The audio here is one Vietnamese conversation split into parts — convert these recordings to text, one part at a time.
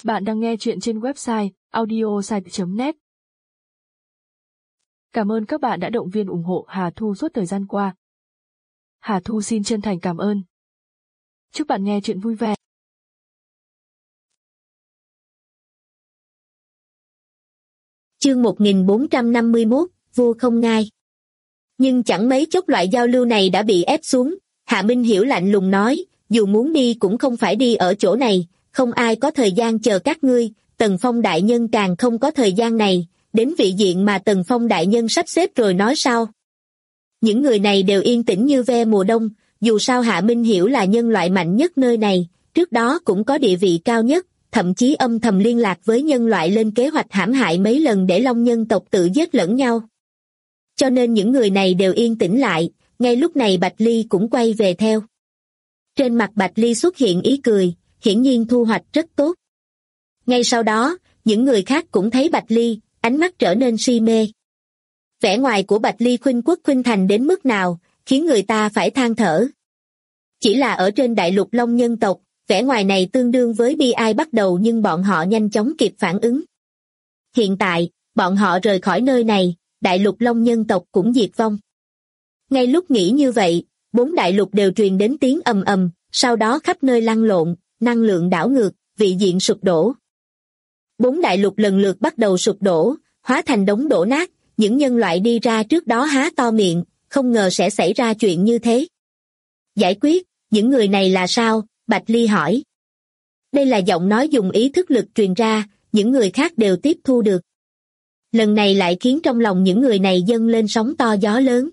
Bạn đang nghe chuyện trên website audiosite.net. Cảm ơn các bạn đã động viên ủng hộ Hà Thu suốt thời gian qua. Hà Thu xin chân thành cảm ơn. Chúc bạn nghe chuyện vui vẻ. Chương 1451, vua không ngai. Nhưng chẳng mấy chốc loại giao lưu này đã bị ép xuống, Hạ Minh Hiểu lạnh lùng nói, dù muốn đi cũng không phải đi ở chỗ này, không ai có thời gian chờ các ngươi, Tần Phong đại nhân càng không có thời gian này, đến vị diện mà Tần Phong đại nhân sắp xếp rồi nói sao. Những người này đều yên tĩnh như ve mùa đông, dù sao Hạ Minh Hiểu là nhân loại mạnh nhất nơi này, trước đó cũng có địa vị cao nhất, thậm chí âm thầm liên lạc với nhân loại lên kế hoạch hãm hại mấy lần để Long nhân tộc tự giết lẫn nhau. Cho nên những người này đều yên tĩnh lại, ngay lúc này Bạch Ly cũng quay về theo. Trên mặt Bạch Ly xuất hiện ý cười, hiển nhiên thu hoạch rất tốt. Ngay sau đó, những người khác cũng thấy Bạch Ly, ánh mắt trở nên si mê. Vẻ ngoài của Bạch Ly khuynh quốc khuynh thành đến mức nào, khiến người ta phải than thở. Chỉ là ở trên đại lục Long nhân tộc, vẻ ngoài này tương đương với bi ai bắt đầu nhưng bọn họ nhanh chóng kịp phản ứng. Hiện tại, bọn họ rời khỏi nơi này, đại lục Long nhân tộc cũng diệt vong. Ngay lúc nghĩ như vậy, 4 đại lục đều truyền đến tiếng ầm ầm, sau đó khắp nơi lăn lộn, năng lượng đảo ngược, vị diện sụp đổ. 4 đại lục lần lượt bắt đầu sụp đổ, hóa thành đống đổ nát, những nhân loại đi ra trước đó há to miệng, không ngờ sẽ xảy ra chuyện như thế. Giải quyết, những người này là sao? Bạch Ly hỏi. Đây là giọng nói dùng ý thức lực truyền ra, những người khác đều tiếp thu được. Lần này lại khiến trong lòng những người này dâng lên sóng to gió lớn.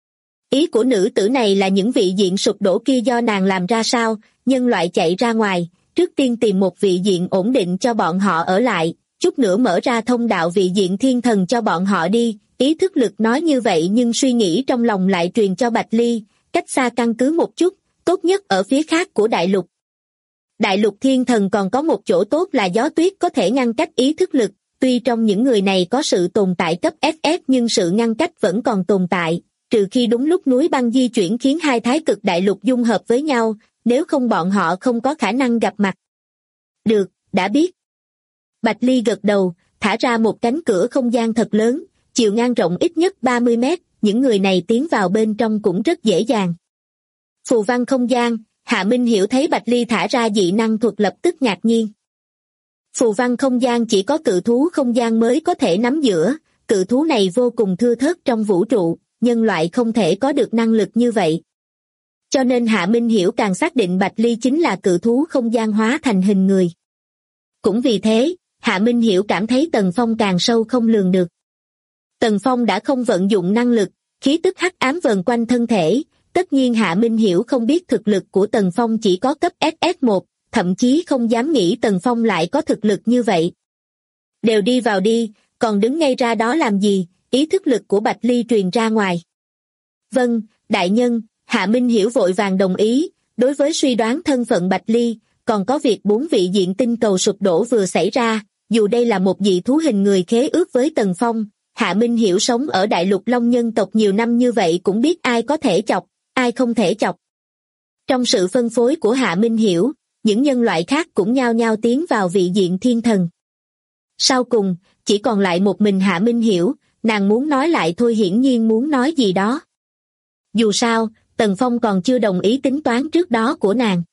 Ý của nữ tử này là những vị diện sụp đổ kia do nàng làm ra sao, nhân loại chạy ra ngoài, trước tiên tìm một vị diện ổn định cho bọn họ ở lại, chút nữa mở ra thông đạo vị diện thiên thần cho bọn họ đi, ý thức lực nói như vậy nhưng suy nghĩ trong lòng lại truyền cho Bạch Ly, cách xa căn cứ một chút, tốt nhất ở phía khác của đại lục. Đại lục thiên thần còn có một chỗ tốt là gió tuyết có thể ngăn cách ý thức lực, tuy trong những người này có sự tồn tại cấp FF nhưng sự ngăn cách vẫn còn tồn tại, trừ khi đúng lúc núi băng di chuyển khiến hai thái cực đại lục dung hợp với nhau, nếu không bọn họ không có khả năng gặp mặt. Được, đã biết. Bạch Ly gật đầu, thả ra một cánh cửa không gian thật lớn, chiều ngang rộng ít nhất 30 mét, những người này tiến vào bên trong cũng rất dễ dàng. Phù văn không gian, Hạ Minh Hiểu thấy Bạch Ly thả ra dị năng thuật lập tức ngạc nhiên. Phù văn không gian chỉ có cự thú không gian mới có thể nắm giữ, cự thú này vô cùng thưa thớt trong vũ trụ, nhân loại không thể có được năng lực như vậy. Cho nên Hạ Minh Hiểu càng xác định Bạch Ly chính là cự thú không gian hóa thành hình người. Cũng vì thế, Hạ Minh Hiểu cảm thấy Tần Phong càng sâu không lường được. Tần Phong đã không vận dụng năng lực, khí tức hắc ám vờn quanh thân thể, tất nhiên Hạ Minh Hiểu không biết thực lực của Tần Phong chỉ có cấp SS1, thậm chí không dám nghĩ Tần Phong lại có thực lực như vậy. Đều đi vào đi, còn đứng ngay ra đó làm gì, ý thức lực của Bạch Ly truyền ra ngoài. Vâng, đại nhân, Hạ Minh Hiểu vội vàng đồng ý, đối với suy đoán thân phận Bạch Ly, còn có việc 4 vị diện tinh cầu sụp đổ vừa xảy ra, dù đây là một dị thú hình người khế ước với Tần Phong, Hạ Minh Hiểu sống ở đại lục Long nhân tộc nhiều năm như vậy cũng biết ai có thể chọc, ai không thể chọc. Trong sự phân phối của Hạ Minh Hiểu, những nhân loại khác cũng nhao nhao tiến vào vị diện thiên thần. Sau cùng, chỉ còn lại một mình Hạ Minh Hiểu, nàng muốn nói lại thôi hiển nhiên muốn nói gì đó. Dù sao, Tần Phong còn chưa đồng ý tính toán trước đó của nàng.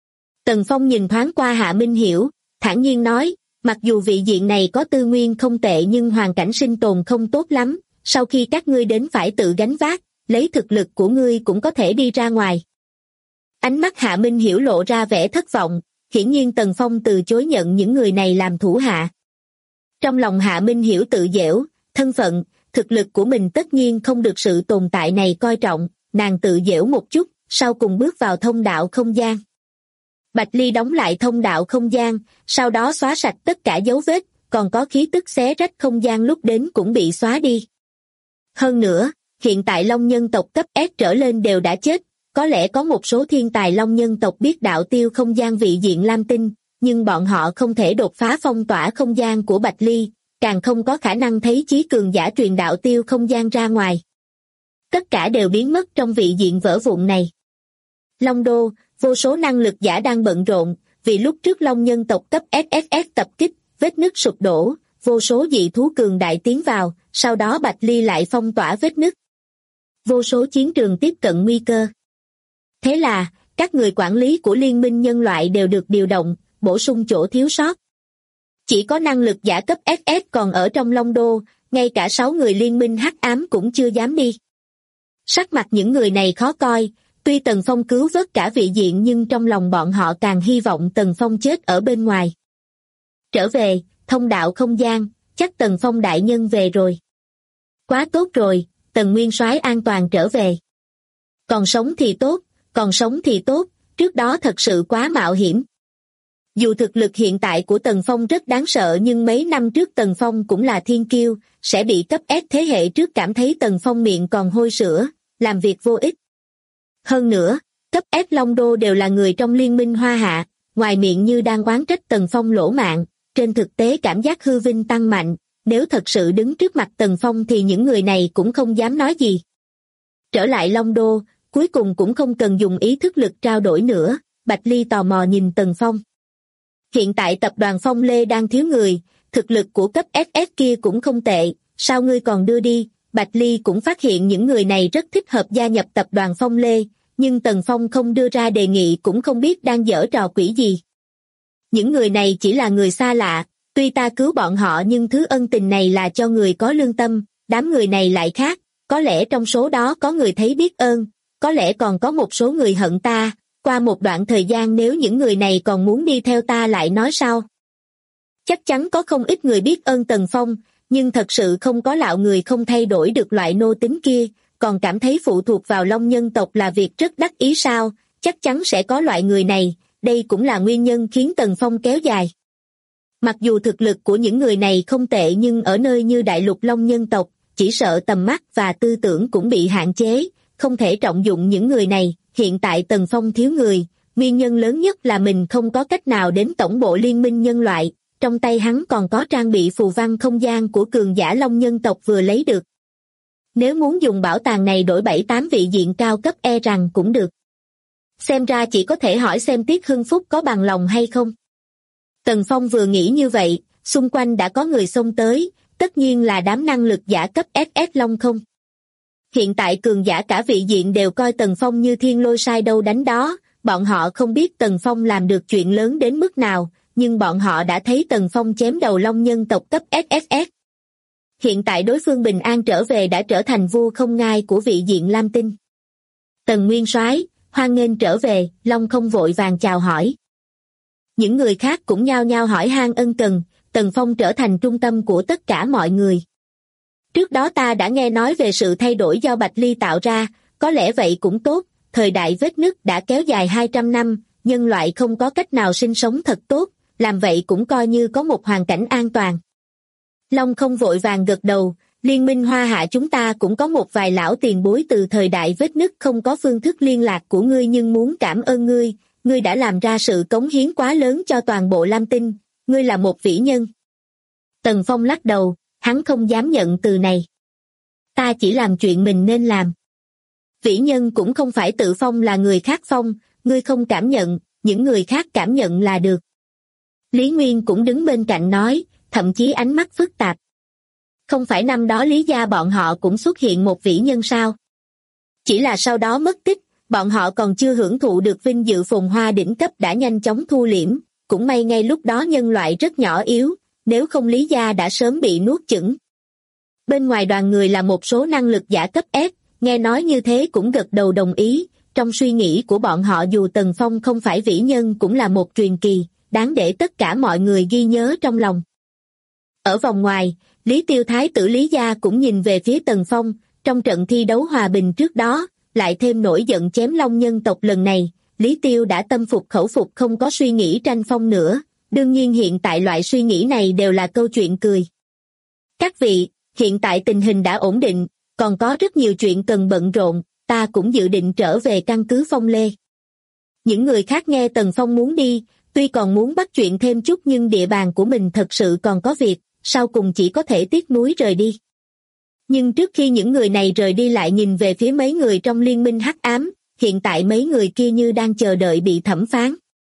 Tần Phong nhìn thoáng qua Hạ Minh Hiểu, thản nhiên nói, mặc dù vị diện này có tư nguyên không tệ nhưng hoàn cảnh sinh tồn không tốt lắm, sau khi các ngươi đến phải tự gánh vác, lấy thực lực của ngươi cũng có thể đi ra ngoài. Ánh mắt Hạ Minh Hiểu lộ ra vẻ thất vọng, hiển nhiên Tần Phong từ chối nhận những người này làm thủ hạ. Trong lòng Hạ Minh Hiểu tự dễu, thân phận, thực lực của mình tất nhiên không được sự tồn tại này coi trọng, nàng tự dễu một chút, sau cùng bước vào thông đạo không gian. Bạch Ly đóng lại thông đạo không gian, sau đó xóa sạch tất cả dấu vết, còn có khí tức xé rách không gian lúc đến cũng bị xóa đi. Hơn nữa, hiện tại Long nhân tộc cấp S trở lên đều đã chết, có lẽ có một số thiên tài Long nhân tộc biết đạo tiêu không gian vị diện Lam Tinh, nhưng bọn họ không thể đột phá phong tỏa không gian của Bạch Ly, càng không có khả năng thấy chí cường giả truyền đạo tiêu không gian ra ngoài. Tất cả đều biến mất trong vị diện vỡ vụn này. Long Đô, vô số năng lực giả đang bận rộn, vì lúc trước Long nhân tộc cấp SSS tập kích, vết nứt sụp đổ, vô số dị thú cường đại tiến vào, sau đó Bạch Ly lại phong tỏa vết nứt. Vô số chiến trường tiếp cận nguy cơ. Thế là, các người quản lý của Liên minh nhân loại đều được điều động, bổ sung chỗ thiếu sót. Chỉ có năng lực giả cấp SS còn ở trong Long Đô, ngay cả 6 người Liên minh hắc ám cũng chưa dám đi. Sắc mặt những người này khó coi, tuy Tần Phong cứu vớt cả vị diện nhưng trong lòng bọn họ càng hy vọng Tần Phong chết ở bên ngoài. Trở về, thông đạo không gian, chắc Tần Phong đại nhân về rồi. Quá tốt rồi, Tần Nguyên Soái an toàn trở về. Còn sống thì tốt, còn sống thì tốt, trước đó thật sự quá mạo hiểm. Dù thực lực hiện tại của Tần Phong rất đáng sợ nhưng mấy năm trước Tần Phong cũng là thiên kiêu, sẽ bị cấp S thế hệ trước cảm thấy Tần Phong miệng còn hôi sữa, làm việc vô ích. Hơn nữa, cấp S Long Đô đều là người trong liên minh Hoa Hạ, ngoài miệng như đang oán trách Tần Phong lỗ mạng, trên thực tế cảm giác hư vinh tăng mạnh, nếu thật sự đứng trước mặt Tần Phong thì những người này cũng không dám nói gì. Trở lại Long Đô, cuối cùng cũng không cần dùng ý thức lực trao đổi nữa, Bạch Ly tò mò nhìn Tần Phong. Hiện tại tập đoàn Phong Lê đang thiếu người, thực lực của cấp SS kia cũng không tệ, sao ngươi còn đưa đi? Bạch Ly cũng phát hiện những người này rất thích hợp gia nhập tập đoàn Phong Lê, nhưng Tần Phong không đưa ra đề nghị cũng không biết đang giở trò quỷ gì. Những người này chỉ là người xa lạ, tuy ta cứu bọn họ nhưng thứ ân tình này là cho người có lương tâm, đám người này lại khác, có lẽ trong số đó có người thấy biết ơn, có lẽ còn có một số người hận ta, qua một đoạn thời gian nếu những người này còn muốn đi theo ta lại nói sao. Chắc chắn có không ít người biết ơn Tần Phong, nhưng thật sự không có lão người không thay đổi được loại nô tính kia, còn cảm thấy phụ thuộc vào Long nhân tộc là việc rất đắc ý sao, chắc chắn sẽ có loại người này, đây cũng là nguyên nhân khiến Tần Phong kéo dài. Mặc dù thực lực của những người này không tệ nhưng ở nơi như đại lục Long nhân tộc, chỉ sợ tầm mắt và tư tưởng cũng bị hạn chế, không thể trọng dụng những người này. Hiện tại Tần Phong thiếu người, nguyên nhân lớn nhất là mình không có cách nào đến tổng bộ liên minh nhân loại, trong tay hắn còn có trang bị phù văn không gian của cường giả Long nhân tộc vừa lấy được. Nếu muốn dùng bảo tàng này đổi 7-8 vị diện cao cấp e rằng cũng được. Xem ra chỉ có thể hỏi xem Tiết Hưng Phúc có bằng lòng hay không. Tần Phong vừa nghĩ như vậy, xung quanh đã có người xông tới, tất nhiên là đám năng lực giả cấp SS Long không. Hiện tại cường giả cả vị diện đều coi Tần Phong như thiên lôi sai đâu đánh đó, bọn họ không biết Tần Phong làm được chuyện lớn đến mức nào, nhưng bọn họ đã thấy Tần Phong chém đầu Long nhân tộc cấp SSS. Hiện tại đối phương bình an trở về đã trở thành vua không ngai của vị diện Lam Tinh. Tần Nguyên Soái, hoan nghênh trở về, Long không vội vàng chào hỏi. Những người khác cũng nhao nhao hỏi han ân cần, Tần Phong trở thành trung tâm của tất cả mọi người. Trước đó ta đã nghe nói về sự thay đổi do Bạch Ly tạo ra, có lẽ vậy cũng tốt, thời đại vết nứt đã kéo dài 200 năm, nhân loại không có cách nào sinh sống thật tốt, làm vậy cũng coi như có một hoàn cảnh an toàn. Long không vội vàng gật đầu, Liên minh Hoa Hạ chúng ta cũng có một vài lão tiền bối từ thời đại vết nứt không có phương thức liên lạc của ngươi nhưng muốn cảm ơn ngươi đã làm ra sự cống hiến quá lớn cho toàn bộ Lam Tinh, ngươi là một vĩ nhân. Tần Phong lắc đầu, hắn không dám nhận từ này. Ta chỉ làm chuyện mình nên làm. Vĩ nhân cũng không phải tự phong là người khác phong, ngươi không cảm nhận, những người khác cảm nhận là được. Lý Nguyên cũng đứng bên cạnh nói, thậm chí ánh mắt phức tạp. Không phải năm đó Lý gia bọn họ cũng xuất hiện một vĩ nhân sao? Chỉ là sau đó mất tích, bọn họ còn chưa hưởng thụ được vinh dự phồn hoa đỉnh cấp đã nhanh chóng thu liễm, cũng may ngay lúc đó nhân loại rất nhỏ yếu, nếu không Lý gia đã sớm bị nuốt chửng. Bên ngoài đoàn người là một số năng lực giả cấp S, nghe nói như thế cũng gật đầu đồng ý, trong suy nghĩ của bọn họ dù Tần Phong không phải vĩ nhân cũng là một truyền kỳ, đáng để tất cả mọi người ghi nhớ trong lòng. Ở vòng ngoài, Lý Tiêu Thái tử Lý gia cũng nhìn về phía Tần Phong, trong trận thi đấu hòa bình trước đó, lại thêm nổi giận chém Long nhân tộc lần này, Lý Tiêu đã tâm phục khẩu phục không có suy nghĩ tranh phong nữa, đương nhiên hiện tại loại suy nghĩ này đều là câu chuyện cười. Các vị, hiện tại tình hình đã ổn định, còn có rất nhiều chuyện cần bận rộn, ta cũng dự định trở về căn cứ Phong Lê. Những người khác nghe Tần Phong muốn đi, tuy còn muốn bắt chuyện thêm chút nhưng địa bàn của mình thật sự còn có việc, sau cùng chỉ có thể tiếc nuối rời đi. Nhưng trước khi những người này rời đi lại nhìn về phía mấy người trong liên minh hắc ám, hiện tại mấy người kia như đang chờ đợi bị thẩm phán.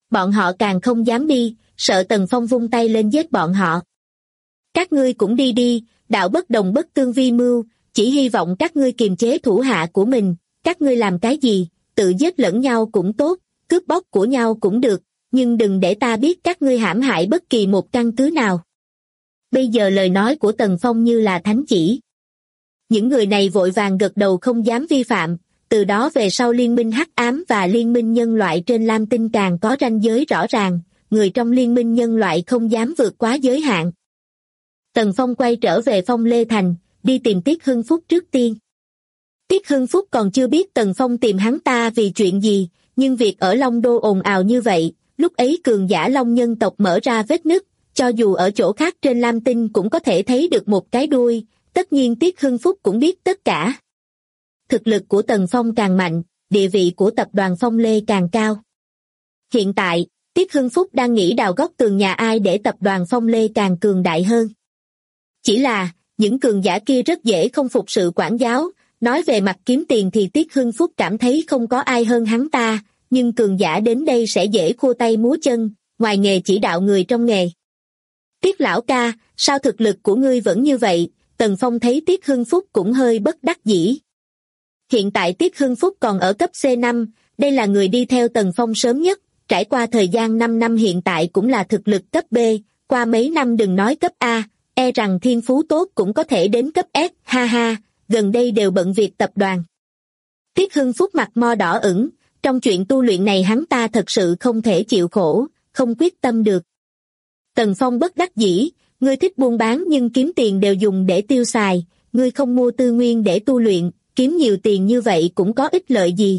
Bọn họ càng không dám đi, sợ Tần Phong vung tay lên giết bọn họ. Các ngươi cũng đi đi, đạo bất đồng bất tương vi mưu, chỉ hy vọng các ngươi kiềm chế thủ hạ của mình, các ngươi làm cái gì, tự giết lẫn nhau cũng tốt, cướp bóc của nhau cũng được, nhưng đừng để ta biết các ngươi hãm hại bất kỳ một căn cứ nào. Bây giờ lời nói của Tần Phong như là thánh chỉ. Những người này vội vàng gật đầu không dám vi phạm, từ đó về sau liên minh hắc ám và liên minh nhân loại trên Lam Tinh càng có ranh giới rõ ràng, người trong liên minh nhân loại không dám vượt quá giới hạn. Tần Phong quay trở về Phong Lê Thành, đi tìm Tiết Hưng Phúc trước tiên. Tiết Hưng Phúc còn chưa biết Tần Phong tìm hắn ta vì chuyện gì, nhưng việc ở Long Đô ồn ào như vậy, lúc ấy cường giả Long nhân tộc mở ra vết nứt, cho dù ở chỗ khác trên Lam Tinh cũng có thể thấy được một cái đuôi, tất nhiên Tiết Hưng Phúc cũng biết tất cả. Thực lực của Tần Phong càng mạnh, địa vị của tập đoàn Phong Lê càng cao. Hiện tại, Tiết Hưng Phúc đang nghĩ đào góc tường nhà ai để tập đoàn Phong Lê càng cường đại hơn. Chỉ là, những cường giả kia rất dễ không phục sự quản giáo, nói về mặt kiếm tiền thì Tiết Hưng Phúc cảm thấy không có ai hơn hắn ta, nhưng cường giả đến đây sẽ dễ khua tay múa chân, ngoài nghề chỉ đạo người trong nghề. Tiết lão ca, sao thực lực của ngươi vẫn như vậy? Tần Phong thấy Tiết Hưng Phúc cũng hơi bất đắc dĩ. Hiện tại Tiết Hưng Phúc còn ở cấp C5, đây là người đi theo Tần Phong sớm nhất, trải qua thời gian 5 năm hiện tại cũng là thực lực cấp B, qua mấy năm đừng nói cấp A, e rằng thiên phú tốt cũng có thể đến cấp S, ha ha, gần đây đều bận việc tập đoàn. Tiết Hưng Phúc mặt mo đỏ ửng, trong chuyện tu luyện này hắn ta thật sự không thể chịu khổ, không quyết tâm được. Tần Phong bất đắc dĩ, ngươi thích buôn bán nhưng kiếm tiền đều dùng để tiêu xài, ngươi không mua tư nguyên để tu luyện, kiếm nhiều tiền như vậy cũng có ích lợi gì.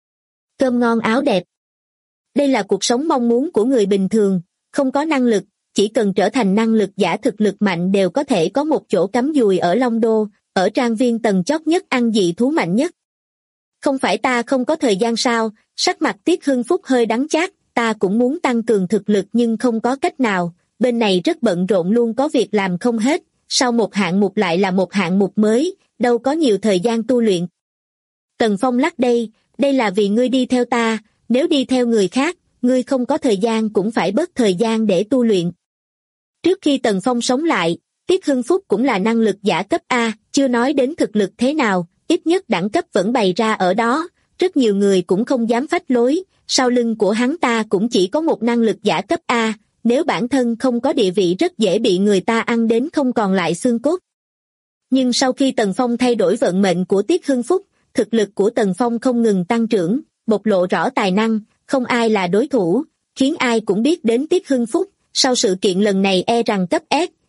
Cơm ngon áo đẹp. Đây là cuộc sống mong muốn của người bình thường, không có năng lực, chỉ cần trở thành năng lực giả thực lực mạnh đều có thể có một chỗ cắm dùi ở Long Đô, ở trang viên tầng chót nhất ăn dị thú mạnh nhất. Không phải ta không có thời gian sao? Sắc mặt Tiết Hưng Phúc hơi đắng chát, ta cũng muốn tăng cường thực lực nhưng không có cách nào, bên này rất bận rộn luôn có việc làm không hết, sau một hạng mục lại là một hạng mục mới, đâu có nhiều thời gian tu luyện. Tần Phong lắc đây là vì ngươi đi theo ta, nếu đi theo người khác, ngươi không có thời gian cũng phải bớt thời gian để tu luyện. Trước khi Tần Phong sống lại, Tiết Hưng Phúc cũng là năng lực giả cấp A, chưa nói đến thực lực thế nào, ít nhất đẳng cấp vẫn bày ra ở đó, rất nhiều người cũng không dám phách lối, sau lưng của hắn ta cũng chỉ có một năng lực giả cấp A, nếu bản thân không có địa vị rất dễ bị người ta ăn đến không còn lại xương cốt. Nhưng sau khi Tần Phong thay đổi vận mệnh của Tiết Hưng Phúc, thực lực của Tần Phong không ngừng tăng trưởng, bộc lộ rõ tài năng, không ai là đối thủ, khiến ai cũng biết đến Tiết Hưng Phúc, sau sự kiện lần này e rằng cấp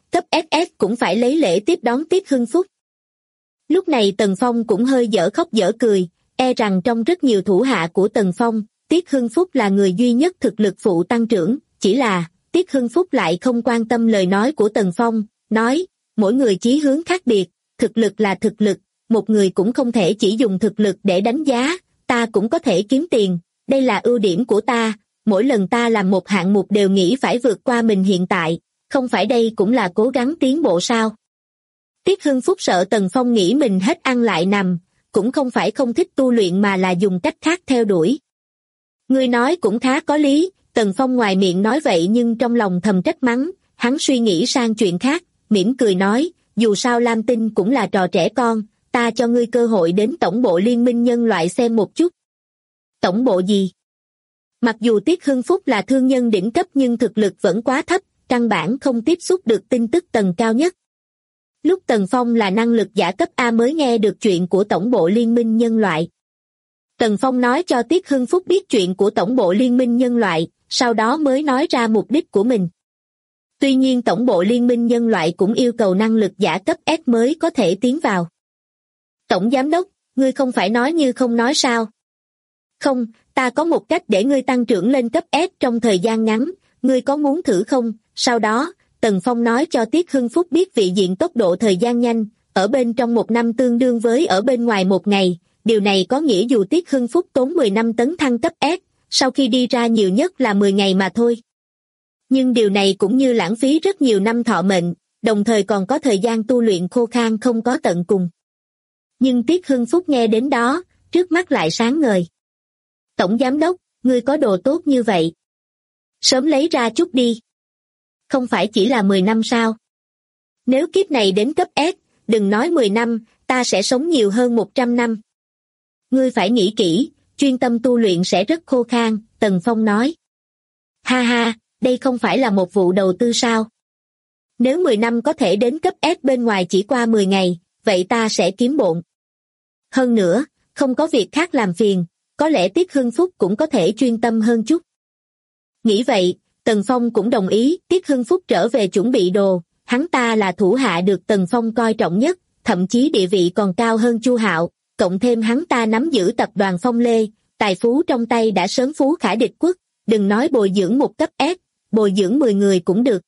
SS cũng phải lấy lễ tiếp đón Tiết Hưng Phúc. Lúc này Tần Phong cũng hơi dở khóc dở cười, e rằng trong rất nhiều thủ hạ của Tần Phong, Tiết Hưng Phúc là người duy nhất thực lực phụ tăng trưởng, chỉ là Tiết Hưng Phúc lại không quan tâm lời nói của Tần Phong, nói, mỗi người chí hướng khác biệt, thực lực là thực lực, một người cũng không thể chỉ dùng thực lực để đánh giá, ta cũng có thể kiếm tiền, đây là ưu điểm của ta, mỗi lần ta làm một hạng mục đều nghĩ phải vượt qua mình hiện tại, không phải đây cũng là cố gắng tiến bộ sao? Tiết Hưng Phúc sợ Tần Phong nghĩ mình hết ăn lại nằm, cũng không phải không thích tu luyện mà là dùng cách khác theo đuổi. Ngươi nói cũng khá có lý, Tần Phong ngoài miệng nói vậy nhưng trong lòng thầm trách mắng, hắn suy nghĩ sang chuyện khác, mỉm cười nói, dù sao Lam Tinh cũng là trò trẻ con, ta cho ngươi cơ hội đến tổng bộ liên minh nhân loại xem một chút. Tổng bộ gì? Mặc dù Tiết Hưng Phúc là thương nhân đỉnh cấp nhưng thực lực vẫn quá thấp, căn bản không tiếp xúc được tin tức tầng cao nhất. Lúc Tần Phong là năng lực giả cấp A mới nghe được chuyện của tổng bộ liên minh nhân loại. Tần Phong nói cho Tiết Hưng Phúc biết chuyện của tổng bộ liên minh nhân loại, sau đó mới nói ra mục đích của mình. Tuy nhiên tổng bộ liên minh nhân loại cũng yêu cầu năng lực giả cấp S mới có thể tiến vào. Tổng giám đốc, ngươi không phải nói như không nói sao? Không, ta có một cách để ngươi tăng trưởng lên cấp S trong thời gian ngắn, ngươi có muốn thử không? Sau đó, Tần Phong nói cho Tiết Hưng Phúc biết vị diện tốc độ thời gian nhanh, ở bên trong 1 năm tương đương với ở bên ngoài 1 ngày, điều này có nghĩa dù Tiết Hưng Phúc tốn 10 năm tấn thăng cấp S, sau khi đi ra nhiều nhất là 10 ngày mà thôi. Nhưng điều này cũng như lãng phí rất nhiều năm thọ mệnh, đồng thời còn có thời gian tu luyện khô khan không có tận cùng. Nhưng Tiết Hưng Phúc nghe đến đó, trước mắt lại sáng ngời. Tổng giám đốc, ngươi có đồ tốt như vậy. Sớm lấy ra chút đi. Không phải chỉ là 10 năm sao? Nếu kiếp này đến cấp S, đừng nói 10 năm, ta sẽ sống nhiều hơn 100 năm. Ngươi phải nghĩ kỹ, chuyên tâm tu luyện sẽ rất khô khan, Tần Phong nói. Ha ha, đây không phải là một vụ đầu tư sao? Nếu 10 năm có thể đến cấp S bên ngoài chỉ qua 10 ngày, vậy ta sẽ kiếm bộn. Hơn nữa, không có việc khác làm phiền, có lẽ Tiết Hưng Phúc cũng có thể chuyên tâm hơn chút. Nghĩ vậy, Tần Phong cũng đồng ý. Tiết Hưng Phúc trở về chuẩn bị đồ, hắn ta là thủ hạ được Tần Phong coi trọng nhất, thậm chí địa vị còn cao hơn Chu Hạo, cộng thêm hắn ta nắm giữ tập đoàn Phong Lê, tài phú trong tay đã sớm phú khả địch quốc, đừng nói bồi dưỡng một cấp S, bồi dưỡng 10 người cũng được.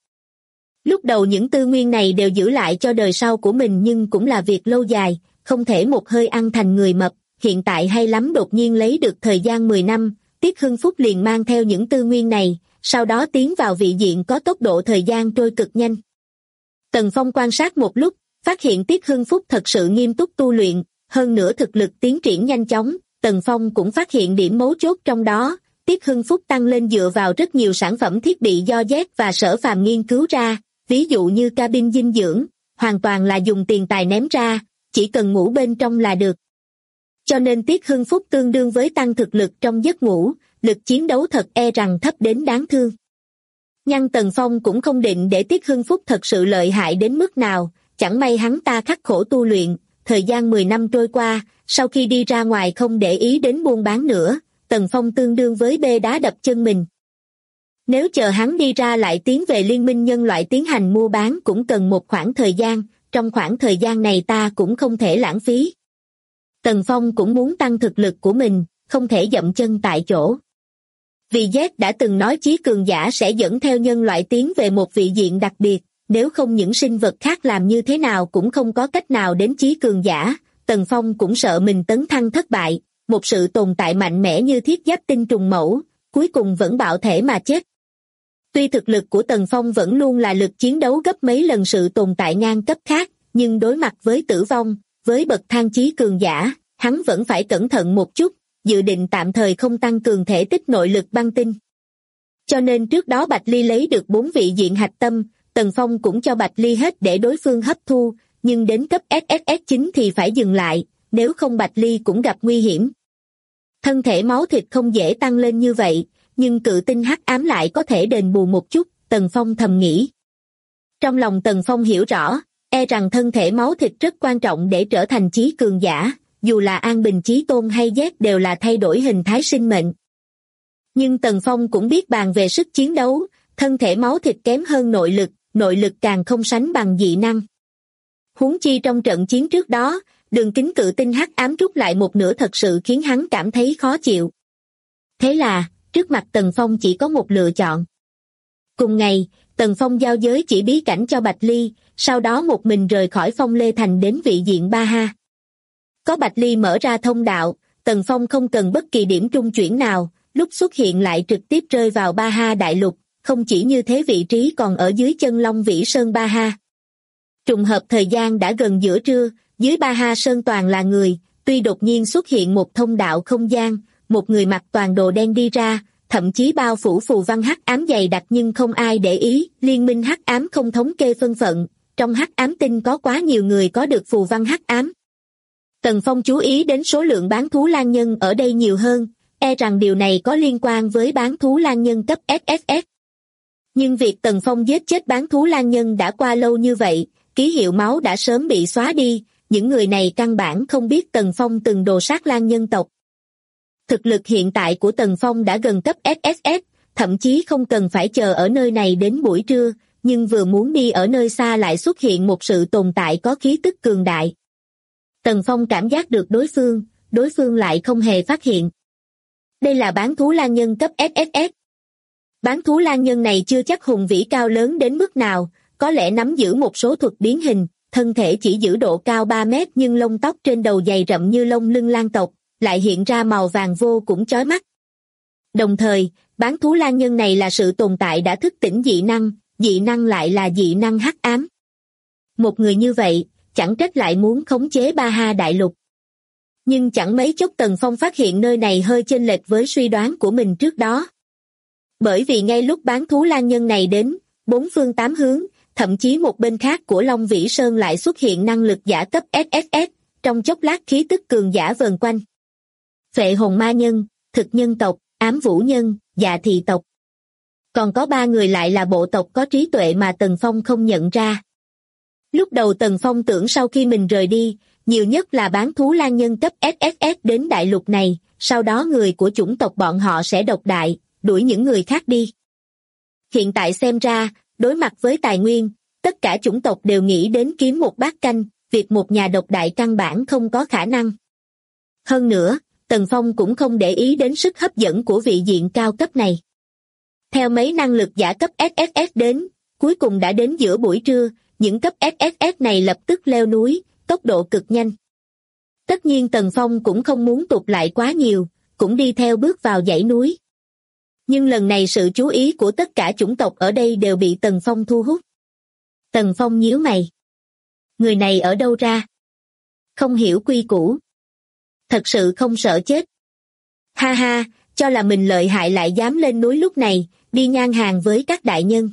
Lúc đầu những tư nguyên này đều giữ lại cho đời sau của mình nhưng cũng là việc lâu dài, không thể một hơi ăn thành người mập, hiện tại hay lắm đột nhiên lấy được thời gian 10 năm, Tiết Hưng Phúc liền mang theo những tư nguyên này, sau đó tiến vào vị diện có tốc độ thời gian trôi cực nhanh. Tần Phong quan sát một lúc, phát hiện Tiết Hưng Phúc thật sự nghiêm túc tu luyện, hơn nữa thực lực tiến triển nhanh chóng, Tần Phong cũng phát hiện điểm mấu chốt trong đó. Tiết Hưng Phúc tăng lên dựa vào rất nhiều sản phẩm thiết bị do Z và Sở Phàm nghiên cứu ra, ví dụ như cabin dinh dưỡng, hoàn toàn là dùng tiền tài ném ra, chỉ cần ngủ bên trong là được. Cho nên Tiết Hưng Phúc tương đương với tăng thực lực trong giấc ngủ, lực chiến đấu thật e rằng thấp đến đáng thương. Nhưng Tần Phong cũng không định để Tiết Hưng Phúc thật sự lợi hại đến mức nào, chẳng may hắn ta khắc khổ tu luyện, thời gian 10 năm trôi qua, sau khi đi ra ngoài không để ý đến buôn bán nữa, Tần Phong tương đương với bê đá đập chân mình. Nếu chờ hắn đi ra lại tiến về liên minh nhân loại tiến hành mua bán cũng cần một khoảng thời gian, trong khoảng thời gian này ta cũng không thể lãng phí. Tần Phong cũng muốn tăng thực lực của mình, không thể dậm chân tại chỗ. Vì Z đã từng nói chí cường giả sẽ dẫn theo nhân loại tiến về một vị diện đặc biệt, nếu không những sinh vật khác làm như thế nào cũng không có cách nào đến chí cường giả, Tần Phong cũng sợ mình tấn thăng thất bại, một sự tồn tại mạnh mẽ như thiết giáp tinh trùng mẫu, cuối cùng vẫn bạo thể mà chết. Tuy thực lực của Tần Phong vẫn luôn là lực chiến đấu gấp mấy lần sự tồn tại ngang cấp khác, nhưng đối mặt với tử vong, với bậc thang chí cường giả, hắn vẫn phải cẩn thận một chút, dự định tạm thời không tăng cường thể tích nội lực băng tinh. Cho nên trước đó Bạch Ly lấy được 4 vị diện hạch tâm, Tần Phong cũng cho Bạch Ly hết để đối phương hấp thu, nhưng đến cấp SSS9 thì phải dừng lại, nếu không Bạch Ly cũng gặp nguy hiểm. Thân thể máu thịt không dễ tăng lên như vậy, nhưng cự tinh hắc ám lại có thể đền bù một chút, Tần Phong thầm nghĩ. Trong lòng Tần Phong hiểu rõ, e rằng thân thể máu thịt rất quan trọng để trở thành chí cường giả, dù là An Bình Chí Tôn hay Z đều là thay đổi hình thái sinh mệnh. Nhưng Tần Phong cũng biết bàn về sức chiến đấu, thân thể máu thịt kém hơn nội lực càng không sánh bằng dị năng. Huống chi trong trận chiến trước đó, đường kính cự tinh hắc ám rút lại một nửa thật sự khiến hắn cảm thấy khó chịu. Thế là, trước mặt Tần Phong chỉ có một lựa chọn. Cùng ngày, Tần Phong giao giới chỉ bí cảnh cho Bạch Ly, sau đó một mình rời khỏi Phong Lê Thành đến vị diện Ba Ha. Có Bạch Ly mở ra thông đạo, Tần Phong không cần bất kỳ điểm trung chuyển nào, lúc xuất hiện lại trực tiếp rơi vào Ba Ha đại lục, không chỉ như thế vị trí còn ở dưới chân Long Vĩ Sơn Ba Ha. Trùng hợp thời gian đã gần giữa trưa, dưới Ba Ha Sơn toàn là người, tuy đột nhiên xuất hiện một thông đạo không gian, một người mặc toàn đồ đen đi ra, thậm chí bao phủ phù văn hắc ám dày đặc nhưng không ai để ý, liên minh hắc ám không thống kê phân phận, trong hắc ám tinh có quá nhiều người có được phù văn hắc ám. Tần Phong chú ý đến số lượng bán thú lang nhân ở đây nhiều hơn, e rằng điều này có liên quan với bán thú lang nhân cấp SSS. Nhưng việc Tần Phong giết chết bán thú lang nhân đã qua lâu như vậy, ký hiệu máu đã sớm bị xóa đi, những người này căn bản không biết Tần Phong từng đồ sát lang nhân tộc. Thực lực hiện tại của Tần Phong đã gần cấp SSS, thậm chí không cần phải chờ ở nơi này đến buổi trưa, nhưng vừa muốn đi ở nơi xa lại xuất hiện một sự tồn tại có khí tức cường đại. Tần Phong cảm giác được đối phương lại không hề phát hiện. Đây là bán thú lang nhân cấp SSS. Bán thú lang nhân này chưa chắc hùng vĩ cao lớn đến mức nào, có lẽ nắm giữ một số thuật biến hình, thân thể chỉ giữ độ cao 3 mét nhưng lông tóc trên đầu dày rậm như lông lưng lang tộc, lại hiện ra màu vàng vô cũng chói mắt. Đồng thời, bán thú lang nhân này là sự tồn tại đã thức tỉnh dị năng lại là dị năng hắc ám. Một người như vậy, chẳng trách lại muốn khống chế Ba Ha đại lục. Nhưng chẳng mấy chốc Tần Phong phát hiện nơi này hơi chênh lệch với suy đoán của mình trước đó. Bởi vì ngay lúc bán thú lang nhân này đến, bốn phương tám hướng, thậm chí một bên khác của Long Vĩ Sơn lại xuất hiện năng lực giả cấp SSS, trong chốc lát khí tức cường giả vờn quanh. Phệ hồn ma nhân, thực nhân tộc, ám vũ nhân, dạ thị tộc. Còn có 3 người lại là bộ tộc có trí tuệ mà Tần Phong không nhận ra. Lúc đầu Tần Phong tưởng sau khi mình rời đi, nhiều nhất là bán thú lang nhân cấp SSS đến đại lục này, sau đó người của chủng tộc bọn họ sẽ độc đại, đuổi những người khác đi. Hiện tại xem ra, đối mặt với tài nguyên, tất cả chủng tộc đều nghĩ đến kiếm một bát canh, việc một nhà độc đại căn bản không có khả năng. Hơn nữa, Tần Phong cũng không để ý đến sức hấp dẫn của vị diện cao cấp này. Theo mấy năng lực giả cấp SSS đến, cuối cùng đã đến giữa buổi trưa, những cấp SSS này lập tức leo núi, tốc độ cực nhanh. Tất nhiên Tần Phong cũng không muốn tụt lại quá nhiều, cũng đi theo bước vào dãy núi. Nhưng lần này sự chú ý của tất cả chủng tộc ở đây đều bị Tần Phong thu hút. Tần Phong nhíu mày. Người này ở đâu ra? Không hiểu quy củ. Thật sự không sợ chết. Ha ha, cho là mình lợi hại lại dám lên núi lúc này, đi ngang hàng với các đại nhân.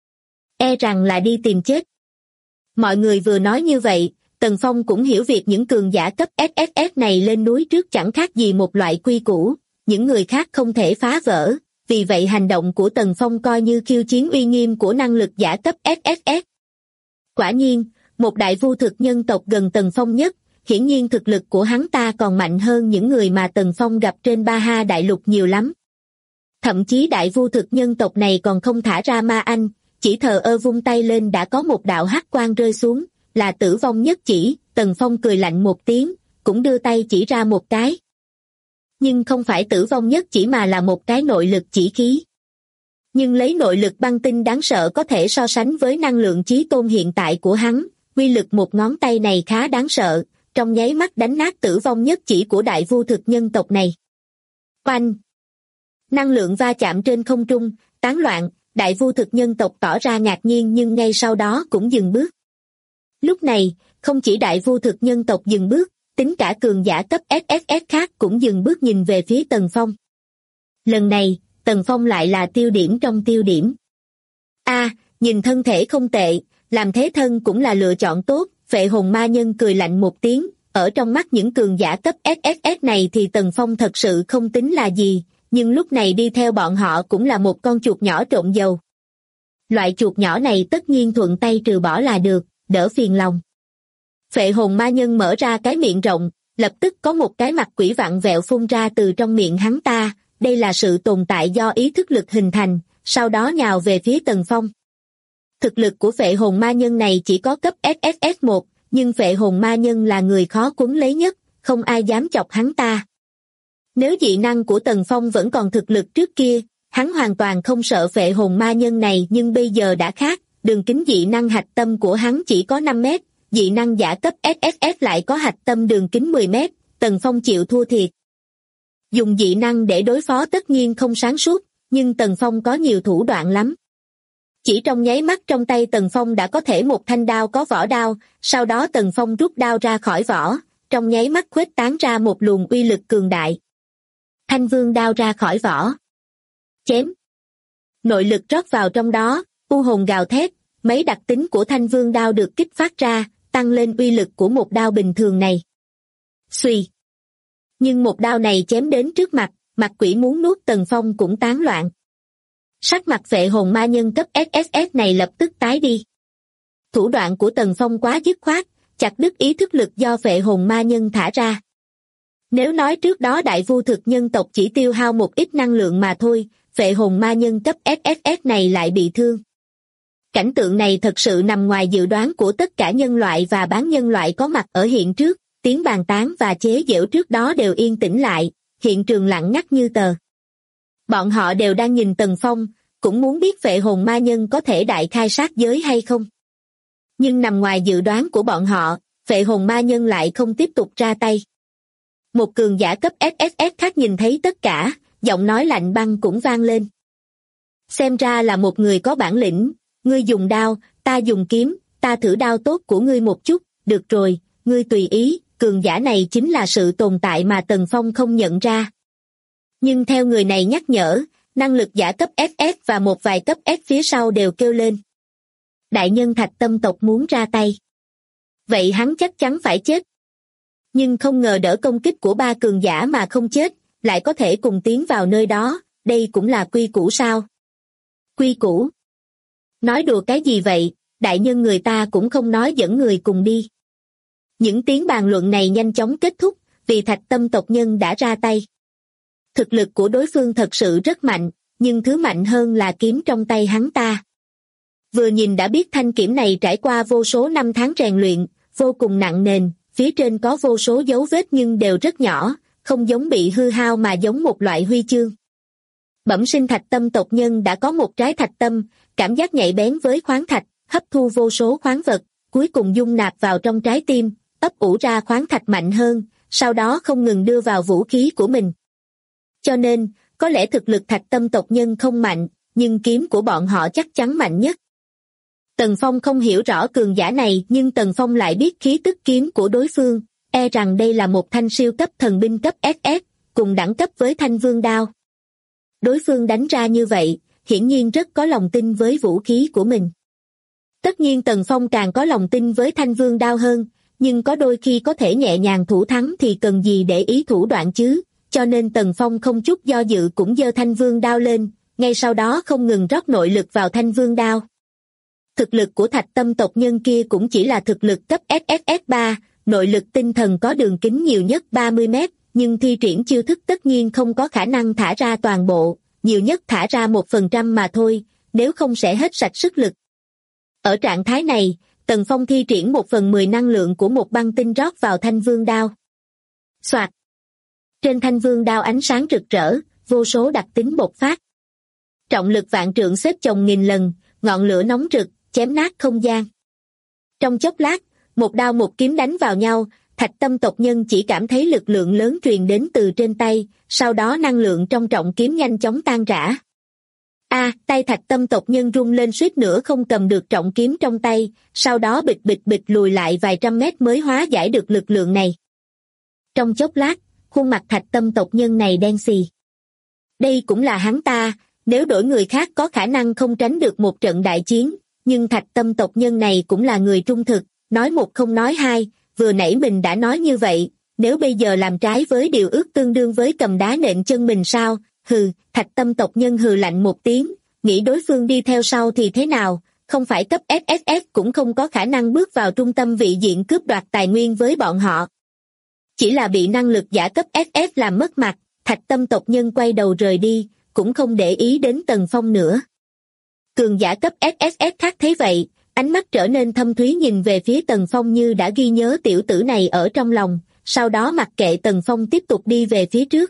E rằng là đi tìm chết. Mọi người vừa nói như vậy, Tần Phong cũng hiểu việc những cường giả cấp SSS này lên núi trước chẳng khác gì một loại quy củ, những người khác không thể phá vỡ, vì vậy hành động của Tần Phong coi như khiêu chiến uy nghiêm của năng lực giả cấp SSS. Quả nhiên, một đại vu thực nhân tộc gần Tần Phong nhất, hiển nhiên thực lực của hắn ta còn mạnh hơn những người mà Tần Phong gặp trên Ba Ha đại lục nhiều lắm. Thậm chí đại vu thực nhân tộc này còn không thả ra ma anh, chỉ thờ ơ vung tay lên đã có một đạo hắc quang rơi xuống, là tử vong nhất chỉ. Tần Phong cười lạnh một tiếng, cũng đưa tay chỉ ra một cái. Nhưng không phải tử vong nhất chỉ mà là một cái nội lực chỉ khí. Nhưng lấy nội lực băng tinh đáng sợ có thể so sánh với năng lượng chí tôn hiện tại của hắn, uy lực một ngón tay này khá đáng sợ, trong nháy mắt đánh nát tử vong nhất chỉ của đại vu thực nhân tộc này. Oanh! Năng lượng va chạm trên không trung, tán loạn, đại vu thực nhân tộc tỏ ra ngạc nhiên nhưng ngay sau đó cũng dừng bước. Lúc này, không chỉ đại vu thực nhân tộc dừng bước, tính cả cường giả cấp SSS khác cũng dừng bước nhìn về phía Tần Phong. Lần này, Tần Phong lại là tiêu điểm trong tiêu điểm. Nhìn thân thể không tệ, làm thế thân cũng là lựa chọn tốt. Phệ hồn ma nhân cười lạnh một tiếng, ở trong mắt những cường giả cấp SSS này thì Tần Phong thật sự không tính là gì, nhưng lúc này đi theo bọn họ cũng là một con chuột nhỏ trộn dầu. Loại chuột nhỏ này tất nhiên thuận tay trừ bỏ là được, đỡ phiền lòng. Phệ hồn ma nhân mở ra cái miệng rộng, lập tức có một cái mặt quỷ vặn vẹo phun ra từ trong miệng hắn ta, đây là sự tồn tại do ý thức lực hình thành, sau đó nhào về phía Tần Phong. Thực lực của phệ hồn ma nhân này chỉ có cấp SSS1, nhưng phệ hồn ma nhân là người khó quấn lấy nhất, không ai dám chọc hắn ta. Nếu dị năng của Tần Phong vẫn còn thực lực trước kia, hắn hoàn toàn không sợ phệ hồn ma nhân này nhưng bây giờ đã khác, đường kính dị năng hạch tâm của hắn chỉ có 5 mét, dị năng giả cấp SSS lại có hạch tâm đường kính 10 mét, Tần Phong chịu thua thiệt. Dùng dị năng để đối phó tất nhiên không sáng suốt, nhưng Tần Phong có nhiều thủ đoạn lắm. Chỉ trong nháy mắt trong tay Tần Phong đã có thể một thanh đao có vỏ đao, sau đó Tần Phong rút đao ra khỏi vỏ, trong nháy mắt khuếch tán ra một luồng uy lực cường đại. Thanh vương đao ra khỏi vỏ. Chém. Nội lực rót vào trong đó, u hồn gào thét, mấy đặc tính của thanh vương đao được kích phát ra, tăng lên uy lực của một đao bình thường này. Xuy. Nhưng một đao này chém đến trước mặt, mặt quỷ muốn nuốt Tần Phong cũng tán loạn. Sắc mặt phệ hồn ma nhân cấp SSS này lập tức tái đi. Thủ đoạn của Tần Phong quá dứt khoát, chặt đứt ý thức lực do phệ hồn ma nhân thả ra. Nếu nói trước đó đại vu thực nhân tộc chỉ tiêu hao một ít năng lượng mà thôi, phệ hồn ma nhân cấp SSS này lại bị thương. Cảnh tượng này thật sự nằm ngoài dự đoán của tất cả nhân loại và bán nhân loại có mặt ở hiện trước, tiếng bàn tán và chế giễu trước đó đều yên tĩnh lại, hiện trường lặng ngắt như tờ. Bọn họ đều đang nhìn Tần Phong, cũng muốn biết phệ hồn ma nhân có thể đại khai sát giới hay không. Nhưng nằm ngoài dự đoán của bọn họ, phệ hồn ma nhân lại không tiếp tục ra tay. Một cường giả cấp SSS khác nhìn thấy tất cả, giọng nói lạnh băng cũng vang lên. Xem ra là một người có bản lĩnh, ngươi dùng đao, ta dùng kiếm, ta thử đao tốt của ngươi một chút, được rồi, ngươi tùy ý, cường giả này chính là sự tồn tại mà Tần Phong không nhận ra. Nhưng theo người này nhắc nhở, năng lực giả cấp SS và một vài cấp S phía sau đều kêu lên. Đại nhân Thạch Tâm tộc muốn ra tay. Vậy hắn chắc chắn phải chết. Nhưng không ngờ đỡ công kích của ba cường giả mà không chết, lại có thể cùng tiến vào nơi đó, đây cũng là quy củ sao? Quy củ? Nói đùa cái gì vậy, đại nhân người ta cũng không nói dẫn người cùng đi. Những tiếng bàn luận này nhanh chóng kết thúc, vì Thạch Tâm tộc nhân đã ra tay. Thực lực của đối phương thật sự rất mạnh, nhưng thứ mạnh hơn là kiếm trong tay hắn ta. Vừa nhìn đã biết thanh kiếm này trải qua vô số năm tháng rèn luyện, vô cùng nặng nền, phía trên có vô số dấu vết nhưng đều rất nhỏ, không giống bị hư hao mà giống một loại huy chương. Bẩm sinh Thạch Tâm tộc nhân đã có một trái thạch tâm, cảm giác nhạy bén với khoáng thạch, hấp thu vô số khoáng vật, cuối cùng dung nạp vào trong trái tim, ấp ủ ra khoáng thạch mạnh hơn, sau đó không ngừng đưa vào vũ khí của mình. Cho nên, có lẽ thực lực Thạch Tâm tộc nhân không mạnh, nhưng kiếm của bọn họ chắc chắn mạnh nhất. Tần Phong không hiểu rõ cường giả này nhưng Tần Phong lại biết khí tức kiếm của đối phương, e rằng đây là một thanh siêu cấp thần binh cấp SS, cùng đẳng cấp với thanh vương đao. Đối phương đánh ra như vậy, hiển nhiên rất có lòng tin với vũ khí của mình. Tất nhiên Tần Phong càng có lòng tin với thanh vương đao hơn, nhưng có đôi khi có thể nhẹ nhàng thủ thắng thì cần gì để ý thủ đoạn chứ, cho nên Tần Phong không chút do dự cũng giơ thanh vương đao lên, ngay sau đó không ngừng rót nội lực vào thanh vương đao. Thực lực của Thạch Tâm tộc nhân kia cũng chỉ là thực lực cấp SSS3, nội lực tinh thần có đường kính nhiều nhất 30 mét, nhưng thi triển chiêu thức tất nhiên không có khả năng thả ra toàn bộ, nhiều nhất thả ra 1% mà thôi, nếu không sẽ hết sạch sức lực. Ở trạng thái này, Tần Phong thi triển 1/10 năng lượng của một băng tinh rót vào thanh vương đao. Soạt! Trên thanh vương đao ánh sáng rực rỡ, vô số đặc tính bộc phát. Trọng lực vạn trượng xếp chồng nghìn lần, ngọn lửa nóng rực, chém nát không gian. Trong chốc lát, một đao một kiếm đánh vào nhau, Thạch Tâm tộc nhân chỉ cảm thấy lực lượng lớn truyền đến từ trên tay, sau đó năng lượng trong trọng kiếm nhanh chóng tan rã. Tay Thạch Tâm tộc nhân rung lên suýt nữa không cầm được trọng kiếm trong tay, sau đó bịch bịch bịch lùi lại vài trăm mét mới hóa giải được lực lượng này. Trong chốc lát, khuôn mặt Thạch Tâm tộc nhân này đen xì. Đây cũng là hắn ta, nếu đổi người khác có khả năng không tránh được một trận đại chiến, nhưng Thạch Tâm tộc nhân này cũng là người trung thực, nói một không nói hai, vừa nãy mình đã nói như vậy, nếu bây giờ làm trái với điều ước tương đương với cầm đá nện chân mình sao, hừ, Thạch Tâm tộc nhân hừ lạnh một tiếng, nghĩ đối phương đi theo sau thì thế nào, không phải cấp SSS cũng không có khả năng bước vào trung tâm vị diện cướp đoạt tài nguyên với bọn họ. Chỉ là bị năng lực giả cấp SS làm mất mặt, Thạch Tâm tộc nhân quay đầu rời đi, cũng không để ý đến Tần Phong nữa. Cường giả cấp SSS khác thấy vậy, ánh mắt trở nên thâm thúy nhìn về phía Tần Phong như đã ghi nhớ tiểu tử này ở trong lòng, sau đó mặc kệ Tần Phong tiếp tục đi về phía trước.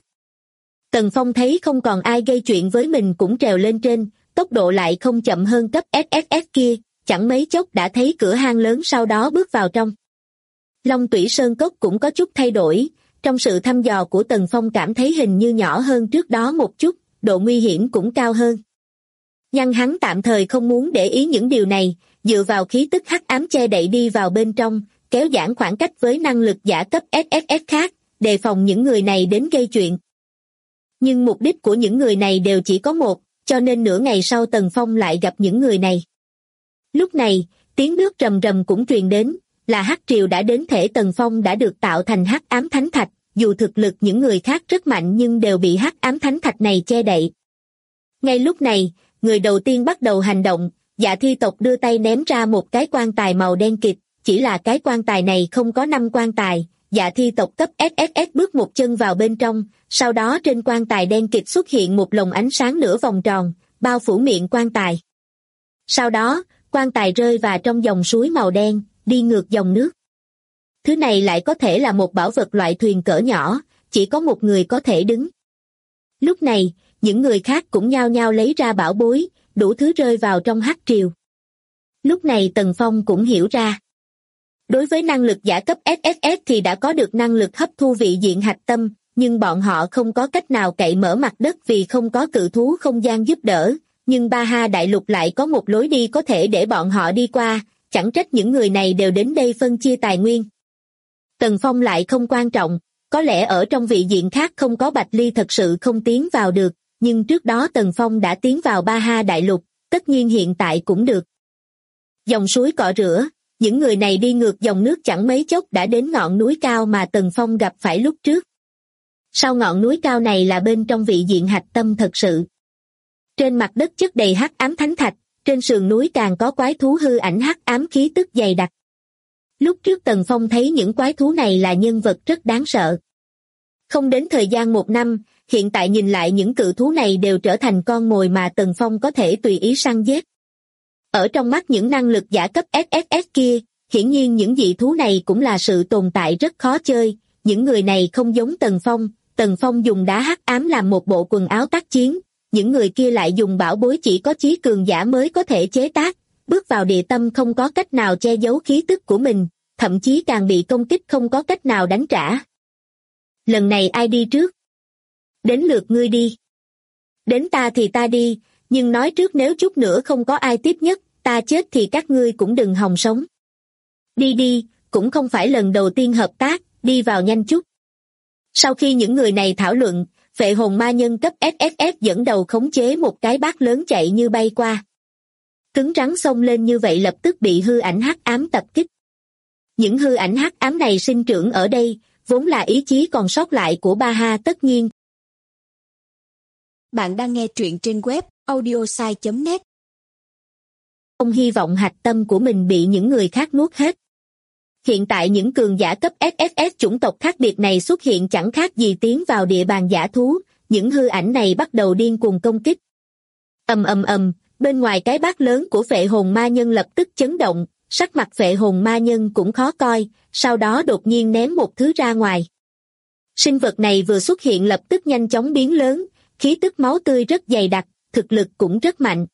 Tần Phong thấy không còn ai gây chuyện với mình cũng trèo lên trên, tốc độ lại không chậm hơn cấp SSS kia, chẳng mấy chốc đã thấy cửa hang lớn sau đó bước vào trong. Long Tủy Sơn Cốc cũng có chút thay đổi, trong sự thăm dò của Tần Phong cảm thấy hình như nhỏ hơn trước đó một chút, độ nguy hiểm cũng cao hơn. Nhưng hắn tạm thời không muốn để ý những điều này, dựa vào khí tức hắc ám che đậy đi vào bên trong, kéo giãn khoảng cách với năng lực giả cấp SSS khác, đề phòng những người này đến gây chuyện. Nhưng mục đích của những người này đều chỉ có một, cho nên nửa ngày sau Tần Phong lại gặp những người này. Lúc này, tiếng nước rầm rầm cũng truyền đến, là hắc triều đã đến thể Tần Phong đã được tạo thành hắc ám thánh thạch, dù thực lực những người khác rất mạnh nhưng đều bị hắc ám thánh thạch này che đậy. Ngay lúc này, người đầu tiên bắt đầu hành động, Dạ Thi tộc đưa tay ném ra một cái quan tài màu đen kịt, chỉ là cái quan tài này không có 5 quan tài, Dạ Thi tộc cấp SSS bước một chân vào bên trong, sau đó trên quan tài đen kịt xuất hiện một lồng ánh sáng nửa vòng tròn, bao phủ miệng quan tài. Sau đó, quan tài rơi vào trong dòng suối màu đen, đi ngược dòng nước. Thứ này lại có thể là một bảo vật loại thuyền cỡ nhỏ, chỉ có một người có thể đứng. Lúc này, những người khác cũng nhao nhao lấy ra bảo bối, đủ thứ rơi vào trong hắc triều. Lúc này Tần Phong cũng hiểu ra. Đối với năng lực giả cấp SSS thì đã có được năng lực hấp thu vị diện hạch tâm, nhưng bọn họ không có cách nào cậy mở mặt đất vì không có cự thú không gian giúp đỡ, nhưng Ba Ha Đại Lục lại có một lối đi có thể để bọn họ đi qua, chẳng trách những người này đều đến đây phân chia tài nguyên. Tần Phong lại không quan trọng, có lẽ ở trong vị diện khác không có Bạch Ly thật sự không tiến vào được, nhưng trước đó Tần Phong đã tiến vào Ba Ha Đại Lục, tất nhiên hiện tại cũng được. Dòng suối cọ rửa, những người này đi ngược dòng nước chẳng mấy chốc đã đến ngọn núi cao mà Tần Phong gặp phải lúc trước. Sau ngọn núi cao này là bên trong vị diện hạch tâm thật sự. Trên mặt đất chất đầy hắc ám thánh thạch, trên sườn núi càng có quái thú hư ảnh hắc ám khí tức dày đặc. Lúc trước Tần Phong thấy những quái thú này là nhân vật rất đáng sợ. Không đến thời gian 1 năm, hiện tại nhìn lại những cự thú này đều trở thành con mồi mà Tần Phong có thể tùy ý săn giết. Ở trong mắt những năng lực giả cấp SSS kia, hiển nhiên những dị thú này cũng là sự tồn tại rất khó chơi, những người này không giống Tần Phong dùng đá hắc ám làm một bộ quần áo tác chiến, những người kia lại dùng bảo bối chỉ có chí cường giả mới có thể chế tác, bước vào địa tâm không có cách nào che giấu khí tức của mình, thậm chí càng bị công kích không có cách nào đánh trả. Lần này ai đi trước? Đến lượt ngươi đi. Đến ta thì ta đi, nhưng nói trước nếu chút nữa không có ai tiếp nhất, ta chết thì các ngươi cũng đừng hòng sống. Đi đi, cũng không phải lần đầu tiên hợp tác, đi vào nhanh chút. Sau khi những người này thảo luận, phệ hồn ma nhân cấp SSS dẫn đầu khống chế một cái bát lớn chạy như bay qua. Cứng rắn xông lên như vậy lập tức bị hư ảnh hắc ám tập kích. Những hư ảnh hắc ám này sinh trưởng ở đây, vốn là ý chí còn sót lại của Ba Ha tất nhiên. Bạn đang nghe truyện trên web audiosai.net. Không hy vọng hạch tâm của mình bị những người khác nuốt hết. Hiện tại những cường giả cấp SSS chủng tộc khác biệt này xuất hiện chẳng khác gì tiến vào địa bàn giả thú, những hư ảnh này bắt đầu điên cuồng công kích. Bên ngoài cái bát lớn của phệ hồn ma nhân lập tức chấn động, sắc mặt phệ hồn ma nhân cũng khó coi, sau đó đột nhiên ném một thứ ra ngoài. Sinh vật này vừa xuất hiện lập tức nhanh chóng biến lớn, khí tức máu tươi rất dày đặc, thực lực cũng rất mạnh.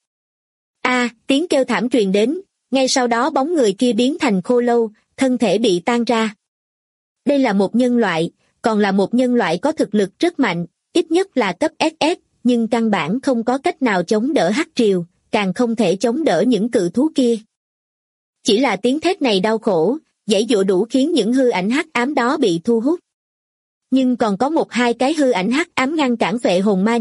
Tiếng kêu thảm truyền đến, ngay sau đó bóng người kia biến thành khô lâu, thân thể bị tan ra. Đây là một nhân loại, còn là một nhân loại có thực lực rất mạnh, ít nhất là cấp SS, nhưng căn bản không có cách nào chống đỡ hắc triều, càng không thể chống đỡ những cự thú kia. Chỉ là tiếng thét này đau khổ, giãy giụa đủ khiến những hư ảnh hắc ám đó bị thu hút. Nhưng còn có 1-2 cái hư ảnh hắc ám ngăn cản phệ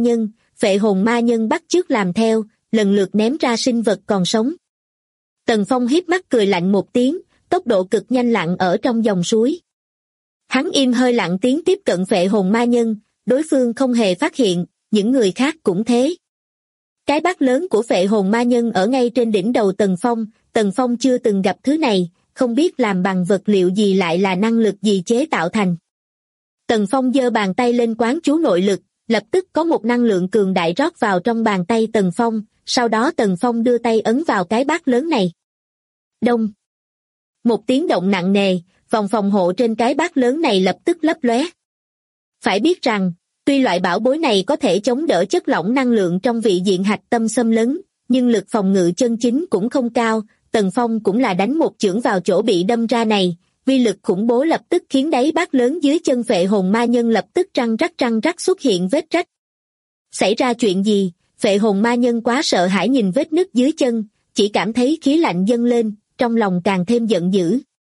hồn ma nhân bắt chước làm theo, lần lượt ném ra sinh vật còn sống. Tần Phong híp mắt cười lạnh một tiếng, tốc độ cực nhanh lặn ở trong dòng suối. Hắn im hơi lặng tiếng tiếp cận phệ hồn ma nhân, đối phương không hề phát hiện, những người khác cũng thế. Cái bát lớn của phệ hồn ma nhân ở ngay trên đỉnh đầu Tần Phong chưa từng gặp thứ này, không biết làm bằng vật liệu gì lại là năng lực gì chế tạo thành. Tần Phong giơ bàn tay lên quán chú nội lực, lập tức có một năng lượng cường đại rót vào trong bàn tay Tần Phong, sau đó Tần Phong đưa tay ấn vào cái bát lớn này. Đông. Một tiếng động nặng nề, vòng phòng hộ trên cái bát lớn này lập tức lấp lóe. Phải biết rằng, tuy loại bảo bối này có thể chống đỡ chất lỏng năng lượng trong vị diện hạch tâm xâm lấn, nhưng lực phòng ngự chân chính cũng không cao, Tần Phong cũng là đánh một chưởng vào chỗ bị đâm ra này, vi lực khủng bố lập tức khiến đáy bát lớn dưới chân phệ hồn ma nhân lập tức răng rắc xuất hiện vết rách. Xảy ra chuyện gì? Phệ hồn ma nhân quá sợ hãi nhìn vết nứt dưới chân, chỉ cảm thấy khí lạnh dâng lên, trong lòng càng thêm giận dữ.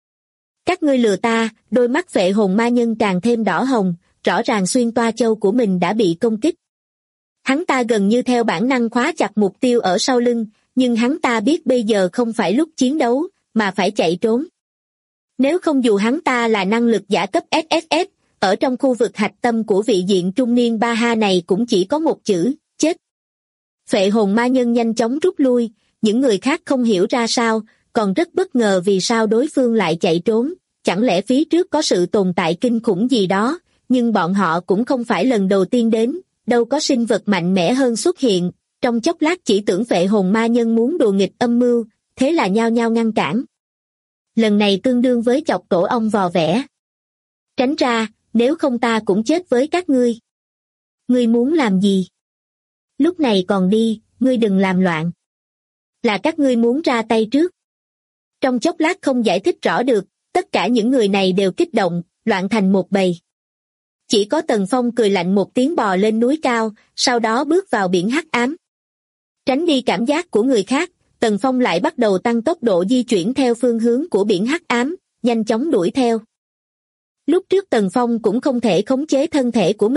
Các ngươi lừa ta, đôi mắt phệ hồn ma nhân càng thêm đỏ hồng, rõ ràng xuyên toa châu của mình đã bị công kích. Hắn ta gần như theo bản năng khóa chặt mục tiêu ở sau lưng, nhưng hắn ta biết bây giờ không phải lúc chiến đấu, mà phải chạy trốn. Nếu không dù hắn ta là năng lực giả cấp SSS, ở trong khu vực hạch tâm của vị diện trung niên Ba Ha này cũng chỉ có một chữ, chết. Phệ hồn ma nhân nhanh chóng rút lui, những người khác không hiểu ra sao, còn rất bất ngờ vì sao đối phương lại chạy trốn, chẳng lẽ phía trước có sự tồn tại kinh khủng gì đó, nhưng bọn họ cũng không phải lần đầu tiên đến, đâu có sinh vật mạnh mẽ hơn xuất hiện, trong chốc lát chỉ tưởng phệ hồn ma nhân muốn đùa nghịch âm mưu, thế là nhao nhao ngăn cản. Lần này tương đương với chọc tổ ong vò vẽ. Tránh ra, nếu không ta cũng chết với các ngươi. Ngươi muốn làm gì? Lúc này còn đi, ngươi đừng làm loạn. Là các ngươi muốn ra tay trước. Trong chốc lát không giải thích rõ được, tất cả những người này đều kích động, loạn thành một bầy. Chỉ có Tần Phong cười lạnh một tiếng bò lên núi cao, sau đó bước vào biển hắc ám. Tránh đi cảm giác của người khác, Tần Phong lại bắt đầu tăng tốc độ di chuyển theo phương hướng của biển hắc ám, nhanh chóng đuổi theo. Lúc trước Tần Phong cũng không thể khống chế thân thể của mình,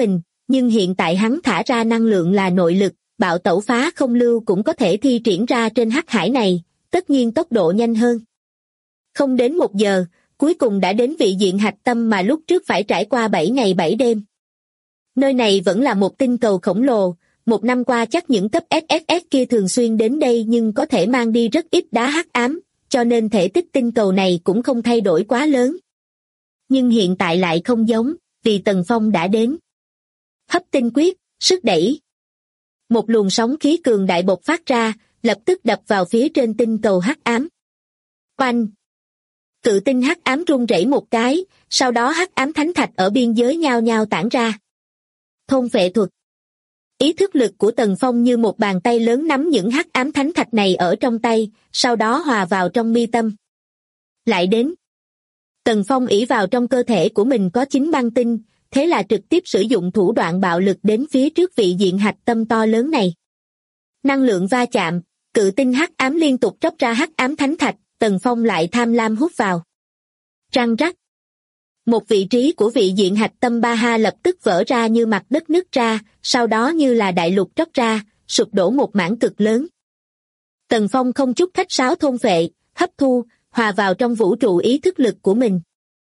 nhưng hiện tại hắn thả ra năng lượng là nội lực, bạo tẩu phá không lưu cũng có thể thi triển ra trên hắc hải này, tất nhiên tốc độ nhanh hơn. Không đến 1 giờ, cuối cùng đã đến vị diện hạch tâm mà lúc trước phải trải qua 7 ngày 7 đêm. Nơi này vẫn là một tinh cầu khổng lồ, 1 năm qua chắc những cấp SSS kia thường xuyên đến đây nhưng có thể mang đi rất ít đá hắc ám, cho nên thể tích tinh cầu này cũng không thay đổi quá lớn. Nhưng hiện tại lại không giống, vì Tần Phong đã đến. Hấp tinh quyết, sức đẩy. Một luồng sóng khí cường đại bộc phát ra, lập tức đập vào phía trên tinh cầu hắc ám. Oanh! Cự tinh hắc ám rung rẩy một cái, sau đó hắc ám thánh thạch ở biên giới nhao nhao tản ra. Thôn vệ thuật. Ý thức lực của Tần Phong như một bàn tay lớn nắm những hắc ám thánh thạch này ở trong tay, sau đó hòa vào trong mi tâm. Lại đến. Tần Phong ỷ vào trong cơ thể của mình có 9 băng tinh, thế là trực tiếp sử dụng thủ đoạn bạo lực đến phía trước vị diện hạch tâm to lớn này. Năng lượng va chạm, cự tinh hắc ám liên tục tróc ra hắc ám thánh thạch, Tần Phong lại tham lam hút vào. Răng rắc. Một vị trí của vị diện hạch tâm Baha lập tức vỡ ra như mặt đất nứt ra, sau đó như là đại lục tróc ra, sụp đổ một mảng cực lớn. Tần Phong không chút khách sáo thôn vệ, hấp thu, hòa vào trong vũ trụ ý thức lực của mình.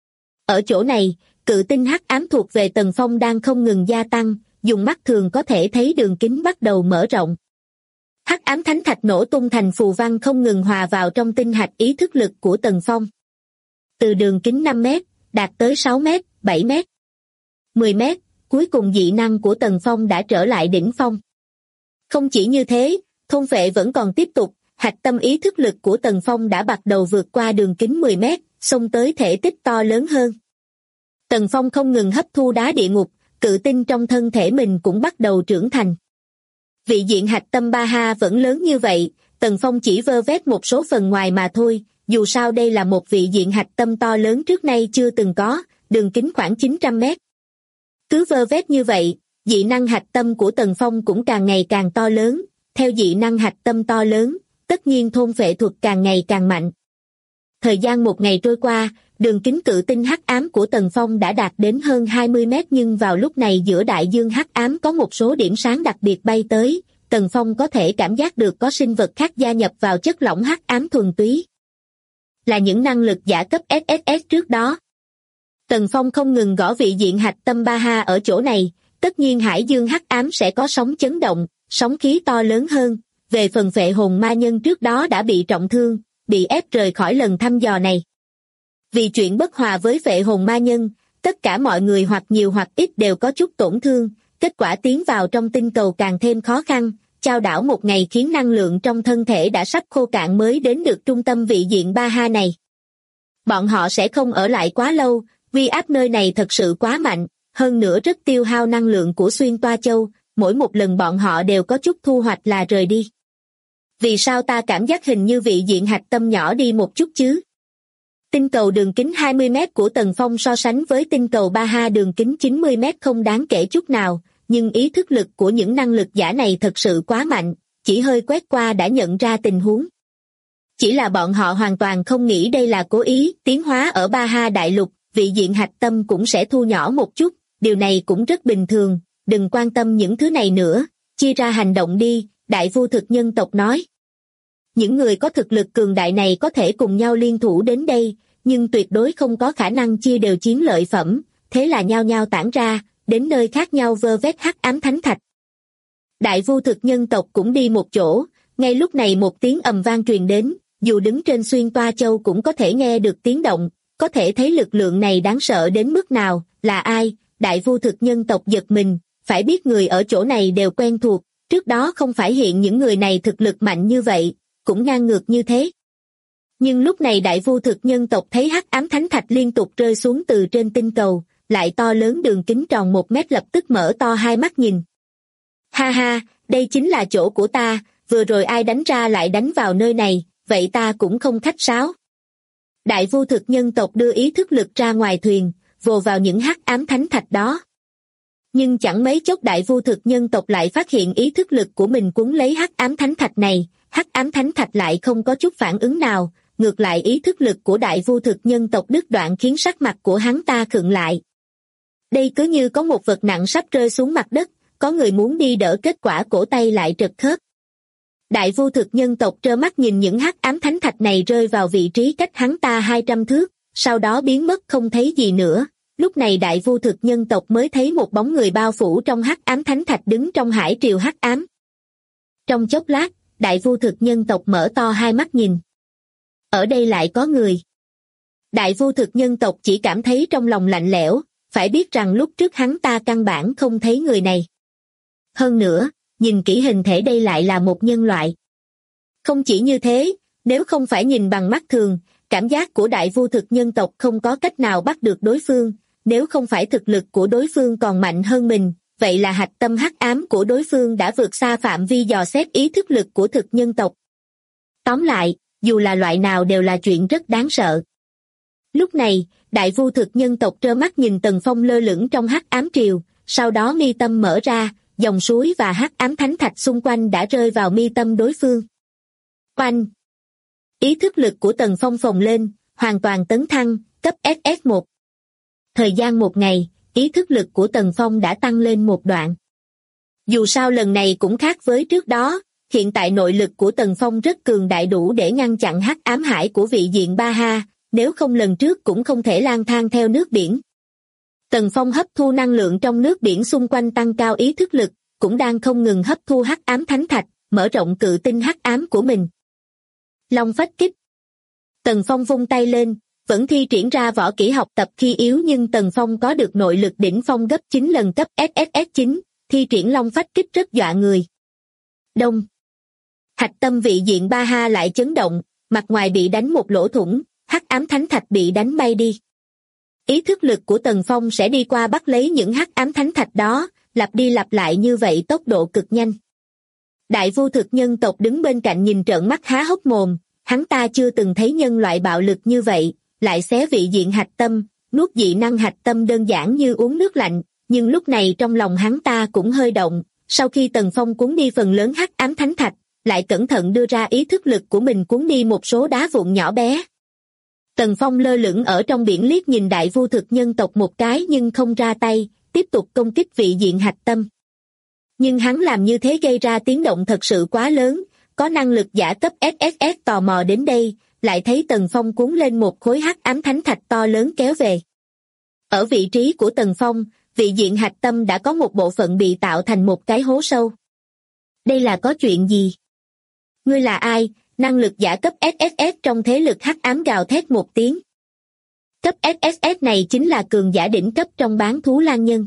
Ở chỗ này, cự tinh hắc ám thuộc về Tần Phong đang không ngừng gia tăng, dùng mắt thường có thể thấy đường kính bắt đầu mở rộng. Hắc ám thánh thạch nổ tung thành phù văn không ngừng hòa vào trong tinh hạch ý thức lực của Tần Phong. Từ đường kính 5 mét, đạt tới 6 mét, 7 mét, 10 mét, cuối cùng dị năng của Tần Phong đã trở lại đỉnh phong. Không chỉ như thế, thôn vệ vẫn còn tiếp tục, hạch tâm ý thức lực của Tần Phong đã bắt đầu vượt qua đường kính 10 mét, xông tới thể tích to lớn hơn. Tần Phong không ngừng hấp thu đá địa ngục, cự tinh trong thân thể mình cũng bắt đầu trưởng thành. Vị diện hạch tâm Baha vẫn lớn như vậy, Tần Phong chỉ vơ vét một số phần ngoài mà thôi, dù sao đây là một vị diện hạch tâm to lớn trước nay chưa từng có, đường kính khoảng 900 mét. Cứ vơ vét như vậy, dị năng hạch tâm của Tần Phong cũng càng ngày càng to lớn, theo dị năng hạch tâm to lớn, tất nhiên thôn vệ thuật càng ngày càng mạnh. Thời gian 1 ngày trôi qua, đường kính cự tinh hắc ám của Tần Phong đã đạt đến hơn 20 mét nhưng vào lúc này giữa đại dương hắc ám có một số điểm sáng đặc biệt bay tới, Tần Phong có thể cảm giác được có sinh vật khác gia nhập vào chất lỏng hắc ám thuần túy. Là những năng lực giả cấp SSS trước đó. Tần Phong không ngừng gõ vị diện hạch tâm Baha ở chỗ này, tất nhiên hải dương hắc ám sẽ có sóng chấn động, sóng khí to lớn hơn, về phần Phệ hồn ma nhân trước đó đã bị trọng thương, bị ép rời khỏi lần thăm dò này. Vì chuyện bất hòa với Phệ hồn ma nhân, tất cả mọi người hoặc nhiều hoặc ít đều có chút tổn thương, kết quả tiến vào trong tinh cầu càng thêm khó khăn, chao đảo 1 ngày khiến năng lượng trong thân thể đã sắp khô cạn mới đến được trung tâm vị diện Baha này. Bọn họ sẽ không ở lại quá lâu, uy áp nơi này thật sự quá mạnh, hơn nữa rất tiêu hao năng lượng của xuyên toa châu, mỗi một lần bọn họ đều có chút thu hoạch là rời đi. Vì sao ta cảm giác hình như vị diện hạch tâm nhỏ đi một chút chứ? Tinh cầu đường kính 20 mét của Tần Phong so sánh với tinh cầu Baha đường kính 90 mét không đáng kể chút nào, nhưng ý thức lực của những năng lực giả này thật sự quá mạnh, chỉ hơi quét qua đã nhận ra tình huống. Chỉ là bọn họ hoàn toàn không nghĩ đây là cố ý, tiến hóa ở Baha đại lục, vị diện hạch tâm cũng sẽ thu nhỏ một chút, điều này cũng rất bình thường, đừng quan tâm những thứ này nữa, chia ra hành động đi, đại vô thực nhân tộc nói. Những người có thực lực cường đại này có thể cùng nhau liên thủ đến đây, nhưng tuyệt đối không có khả năng chia đều chiến lợi phẩm, thế là nhao nhao tản ra, đến nơi khác nhau vơ vét hắc ám thánh thạch. Đại vô thực nhân tộc cũng đi một chỗ, ngay lúc này một tiếng ầm vang truyền đến, dù đứng trên xuyên toa châu cũng có thể nghe được tiếng động, có thể thấy lực lượng này đáng sợ đến mức nào, là ai, đại vô thực nhân tộc giật mình, phải biết người ở chỗ này đều quen thuộc, trước đó không phải hiện những người này thực lực mạnh như vậy, cũng ngang ngược như thế. Nhưng lúc này đại vô thực nhân tộc thấy hắc ám thánh thạch liên tục rơi xuống từ trên tinh cầu, lại to lớn đường kính tròn 1 mét lập tức mở to hai mắt nhìn. Ha ha, đây chính là chỗ của ta, vừa rồi ai đánh ra lại đánh vào nơi này, vậy ta cũng không khách sáo. Đại vô thực nhân tộc đưa ý thức lực ra ngoài thuyền, vồ vào những hắc ám thánh thạch đó. Nhưng chẳng mấy chốc đại vô thực nhân tộc lại phát hiện ý thức lực của mình cuốn lấy hắc ám thánh thạch này, hắc ám thánh thạch lại không có chút phản ứng nào, ngược lại ý thức lực của đại vô thực nhân tộc đứt đoạn khiến sắc mặt của hắn ta khựng lại. Đây cứ như có một vật nặng sắp rơi xuống mặt đất, có người muốn đi đỡ kết quả cổ tay lại trật khớp. Đại vô thực nhân tộc trơ mắt nhìn những hắc ám thánh thạch này rơi vào vị trí cách hắn ta 200 thước, sau đó biến mất không thấy gì nữa. Lúc này đại vô thực nhân tộc mới thấy một bóng người bao phủ trong hắc ám thánh thạch đứng trong hải triều hắc ám. Trong chốc lát, đại vô thực nhân tộc mở to hai mắt nhìn. Ở đây lại có người. Đại vô thực nhân tộc chỉ cảm thấy trong lòng lạnh lẽo, phải biết rằng lúc trước hắn ta căn bản không thấy người này. Hơn nữa, nhìn kỹ hình thể đây lại là một nhân loại. Không chỉ như thế, nếu không phải nhìn bằng mắt thường, cảm giác của đại vô thực nhân tộc không có cách nào bắt được đối phương, nếu không phải thực lực của đối phương còn mạnh hơn mình, vậy là hạch tâm hắc ám của đối phương đã vượt xa phạm vi dò xét ý thức lực của thực nhân tộc. Tóm lại, dù là loại nào đều là chuyện rất đáng sợ. Lúc này, đại vô thực nhân tộc trơ mắt nhìn Tần Phong lơ lửng trong hắc ám triều, sau đó mi tâm mở ra, dòng suối và hắc ám thánh thạch xung quanh đã rơi vào mi tâm đối phương. Oanh! Ý thức lực của Tần Phong phồng lên, hoàn toàn tấn thăng, cấp SS1. Thời gian một ngày, ý thức lực của Tần Phong đã tăng lên một đoạn. Dù sao lần này cũng khác với trước đó, hiện tại nội lực của Tần Phong rất cường đại đủ để ngăn chặn hắc ám hải của vị diện Ba Ha, nếu không lần trước cũng không thể lang thang theo nước biển. Tần Phong hấp thu năng lượng trong nước biển xung quanh tăng cao ý thức lực, cũng đang không ngừng hấp thu hắc ám thánh thạch, mở rộng cự tinh hắc ám của mình. Long phách kích. Tần Phong vung tay lên, vẫn thi triển ra võ kỹ học tập khi yếu nhưng Tần Phong có được nội lực đỉnh phong gấp 9 lần cấp SSS9, thi triển long phách kích rất dọa người. Đông. Hạch tâm vị diện Ba Ha lại chấn động, mặt ngoài bị đánh một lỗ thủng, hắc ám thánh thạch bị đánh bay đi. Ý thức lực của Tần Phong sẽ đi qua bắt lấy những hắc ám thánh thạch đó, lặp đi lặp lại như vậy tốc độ cực nhanh. Đại vô thực nhân tộc đứng bên cạnh nhìn trợn mắt há hốc mồm, hắn ta chưa từng thấy nhân loại bạo lực như vậy, lại xé vị diện hạch tâm, nuốt dị năng hạch tâm đơn giản như uống nước lạnh, nhưng lúc này trong lòng hắn ta cũng hơi động, sau khi Tần Phong cuốn đi phần lớn hắc ám thánh thạch, lại cẩn thận đưa ra ý thức lực của mình cuốn đi một số đá vụn nhỏ bé. Tần Phong lơ lửng ở trong biển liếc nhìn đại vô thực nhân tộc một cái nhưng không ra tay, tiếp tục công kích vị diện hạch tâm. Nhưng hắn làm như thế gây ra tiếng động thật sự quá lớn, có năng lực giả cấp SSS tò mò đến đây, lại thấy Tần Phong cuốn lên một khối hắc ám thánh thạch to lớn kéo về. Ở vị trí của Tần Phong, vị diện hạch tâm đã có một bộ phận bị tạo thành một cái hố sâu. Đây là có chuyện gì? Ngươi là ai? Năng lực giả cấp SSS trong thế lực hắc ám gào thét một tiếng. Cấp SSS này chính là cường giả đỉnh cấp trong bán thú lang nhân.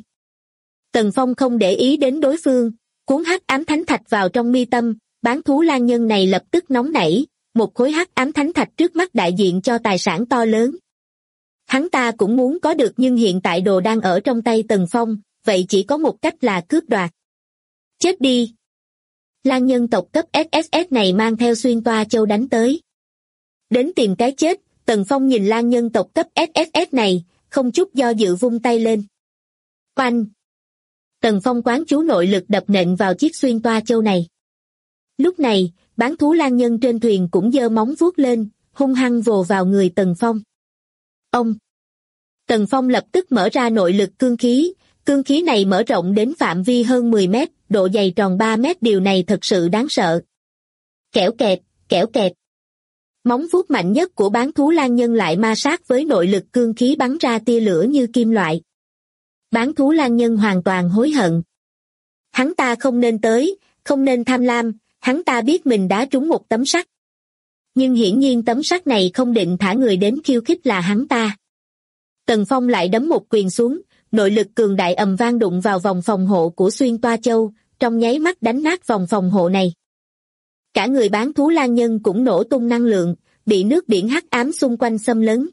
Tần Phong không để ý đến đối phương, cuốn hắc ám thánh thạch vào trong mi tâm, bán thú lang nhân này lập tức nóng nảy, một khối hắc ám thánh thạch trước mắt đại diện cho tài sản to lớn. Hắn ta cũng muốn có được nhưng hiện tại đồ đang ở trong tay Tần Phong, vậy chỉ có một cách là cướp đoạt. Chết đi! Lang nhân tộc cấp SSS này mang theo xuyên toa châu đánh tới. Đến tìm cái chết, Tần Phong nhìn lang nhân tộc cấp SSS này, không chút do dự vung tay lên. Oanh! Tần Phong quán chú nội lực đập nện vào chiếc xuyên toa châu này. Lúc này, bán thú lang nhân trên thuyền cũng giơ móng vuốt lên, hung hăng vồ vào người Tần Phong. Ông! Tần Phong lập tức mở ra nội lực cương khí này mở rộng đến phạm vi hơn 10 mét, độ dày tròn 3 mét, điều này thật sự đáng sợ. Kẽo kẹt, kẽo kẹt. Móng vuốt mạnh nhất của bán thú lang nhân lại ma sát với nội lực cương khí bắn ra tia lửa như kim loại. Bán thú lang nhân hoàn toàn hối hận. Hắn ta không nên tới, không nên tham lam, hắn ta biết mình đã trúng một tấm sắt. Nhưng hiển nhiên tấm sắt này không định thả người đến khiêu khích là hắn ta. Tần Phong lại đấm một quyền xuống, nội lực cường đại ầm vang đụng vào vòng phòng hộ của xuyên toa châu, trong nháy mắt đánh nát vòng phòng hộ này. Cả người bán thú lang nhân cũng nổ tung năng lượng, bị nước biển hắc ám xung quanh xâm lấn.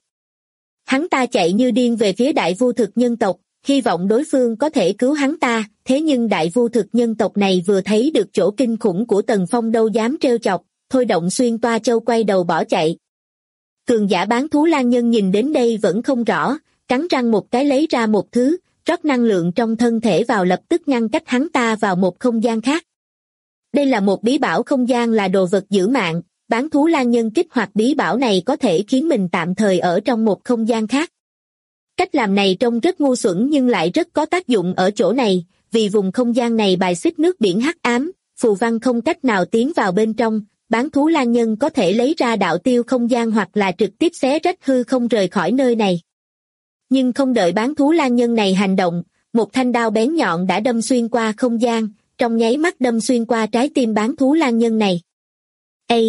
Hắn ta chạy như điên về phía đại vô thực nhân tộc, hy vọng đối phương có thể cứu hắn ta, thế nhưng đại vô thực nhân tộc này vừa thấy được chỗ kinh khủng của Tần Phong đâu dám trêu chọc, thôi động xuyên toa châu quay đầu bỏ chạy. Cường giả bán thú lang nhân nhìn đến đây vẫn không rõ, cắn răng một cái lấy ra một thứ, rót năng lượng trong thân thể vào lập tức ngăn cách hắn ta vào một không gian khác. Đây là một bí bảo không gian, là đồ vật giữ mạng, bán thú lang nhân kích hoạt bí bảo này có thể khiến mình tạm thời ở trong một không gian khác. Cách làm này trông rất ngu xuẩn nhưng lại rất có tác dụng ở chỗ này, vì vùng không gian này bài xích nước biển hắc ám, phù văn không cách nào tiến vào bên trong, bán thú lang nhân có thể lấy ra đạo tiêu không gian hoặc là trực tiếp xé rách hư không rời khỏi nơi này. Nhưng không đợi bán thú lang nhân này hành động, một thanh đao bén nhọn đã đâm xuyên qua không gian, trong nháy mắt đâm xuyên qua trái tim bán thú lang nhân này. Ê!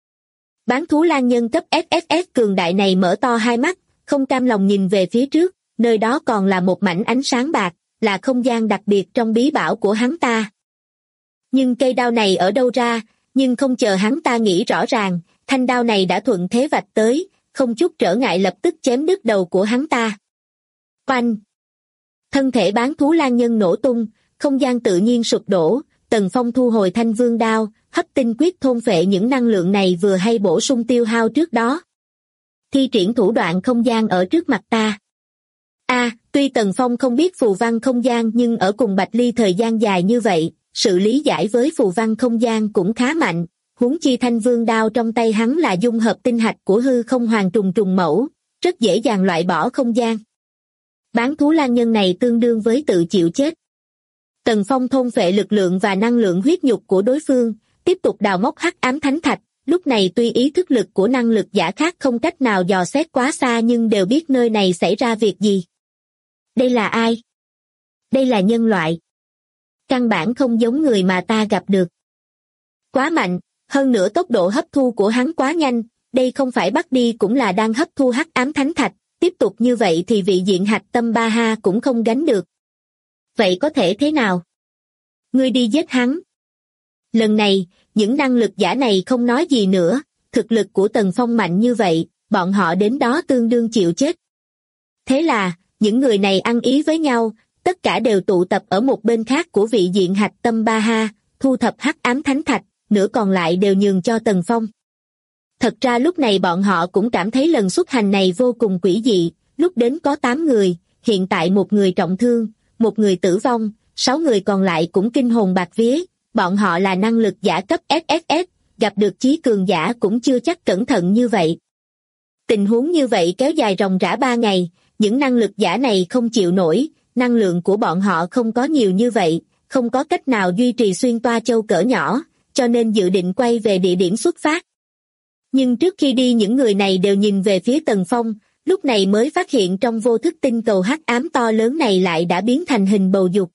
Bán thú lang nhân cấp SSS cường đại này mở to hai mắt, không cam lòng nhìn về phía trước, nơi đó còn là một mảnh ánh sáng bạc, là không gian đặc biệt trong bí bảo của hắn ta. Nhưng cây đao này ở đâu ra, nhưng không chờ hắn ta nghĩ rõ ràng, thanh đao này đã thuận thế vạch tới, không chút trở ngại lập tức chém đứt đầu của hắn ta. Oanh! Thân thể bán thú lang nhân nổ tung, không gian tự nhiên sụp đổ, Tần Phong thu hồi thanh vương đao, hấp tinh quyết thôn phệ những năng lượng này vừa hay bổ sung tiêu hao trước đó. Thi triển thủ đoạn không gian ở trước mặt ta. Tuy Tần Phong không biết phù văn không gian nhưng ở cùng Bạch Ly thời gian dài như vậy, sự lý giải với phù văn không gian cũng khá mạnh, huống chi thanh vương đao trong tay hắn là dung hợp tinh hạch của hư không hoàng trùng trùng mẫu, rất dễ dàng loại bỏ không gian. Bán thú lang nhân này tương đương với tự chịu chết. Tần Phong thôn phệ lực lượng và năng lượng huyết nhục của đối phương, tiếp tục đào móc hắc ám thánh thạch, lúc này tuy ý thức lực của năng lực giả khác không cách nào dò xét quá xa nhưng đều biết nơi này xảy ra việc gì. Đây là ai? Đây là nhân loại. Căn bản không giống người mà ta gặp được. Quá mạnh, hơn nữa tốc độ hấp thu của hắn quá nhanh, đây không phải bắt đi cũng là đang hấp thu hắc ám thánh thạch, tiếp tục như vậy thì vị diện hạch tâm Ba Ha cũng không gánh được. Vậy có thể thế nào? Ngươi đi giết hắn. Lần này, những năng lực giả này không nói gì nữa, thực lực của Tần Phong mạnh như vậy, bọn họ đến đó tương đương chịu chết. Thế là, những người này ăn ý với nhau, tất cả đều tụ tập ở một bên khác của vị diện hạch tâm Ba Ha, thu thập hắc ám thánh thạch, nửa còn lại đều nhường cho Tần Phong. Thật ra lúc này bọn họ cũng cảm thấy lần xuất hành này vô cùng quỷ dị, lúc đến có 8 người, hiện tại một người trọng thương, một người tử vong, 6 người còn lại cũng kinh hồn bạt vía, bọn họ là năng lực giả cấp SSS, gặp được chí cường giả cũng chưa chắc cẩn thận như vậy. Tình huống như vậy kéo dài ròng rã 3 ngày, những năng lực giả này không chịu nổi, năng lượng của bọn họ không có nhiều như vậy, không có cách nào duy trì xuyên toa châu cỡ nhỏ, cho nên dự định quay về địa điểm xuất phát. Nhưng trước khi đi những người này đều nhìn về phía Tần Phong, lúc này mới phát hiện trong vô thức tinh cầu hắc ám to lớn này lại đã biến thành hình bầu dục.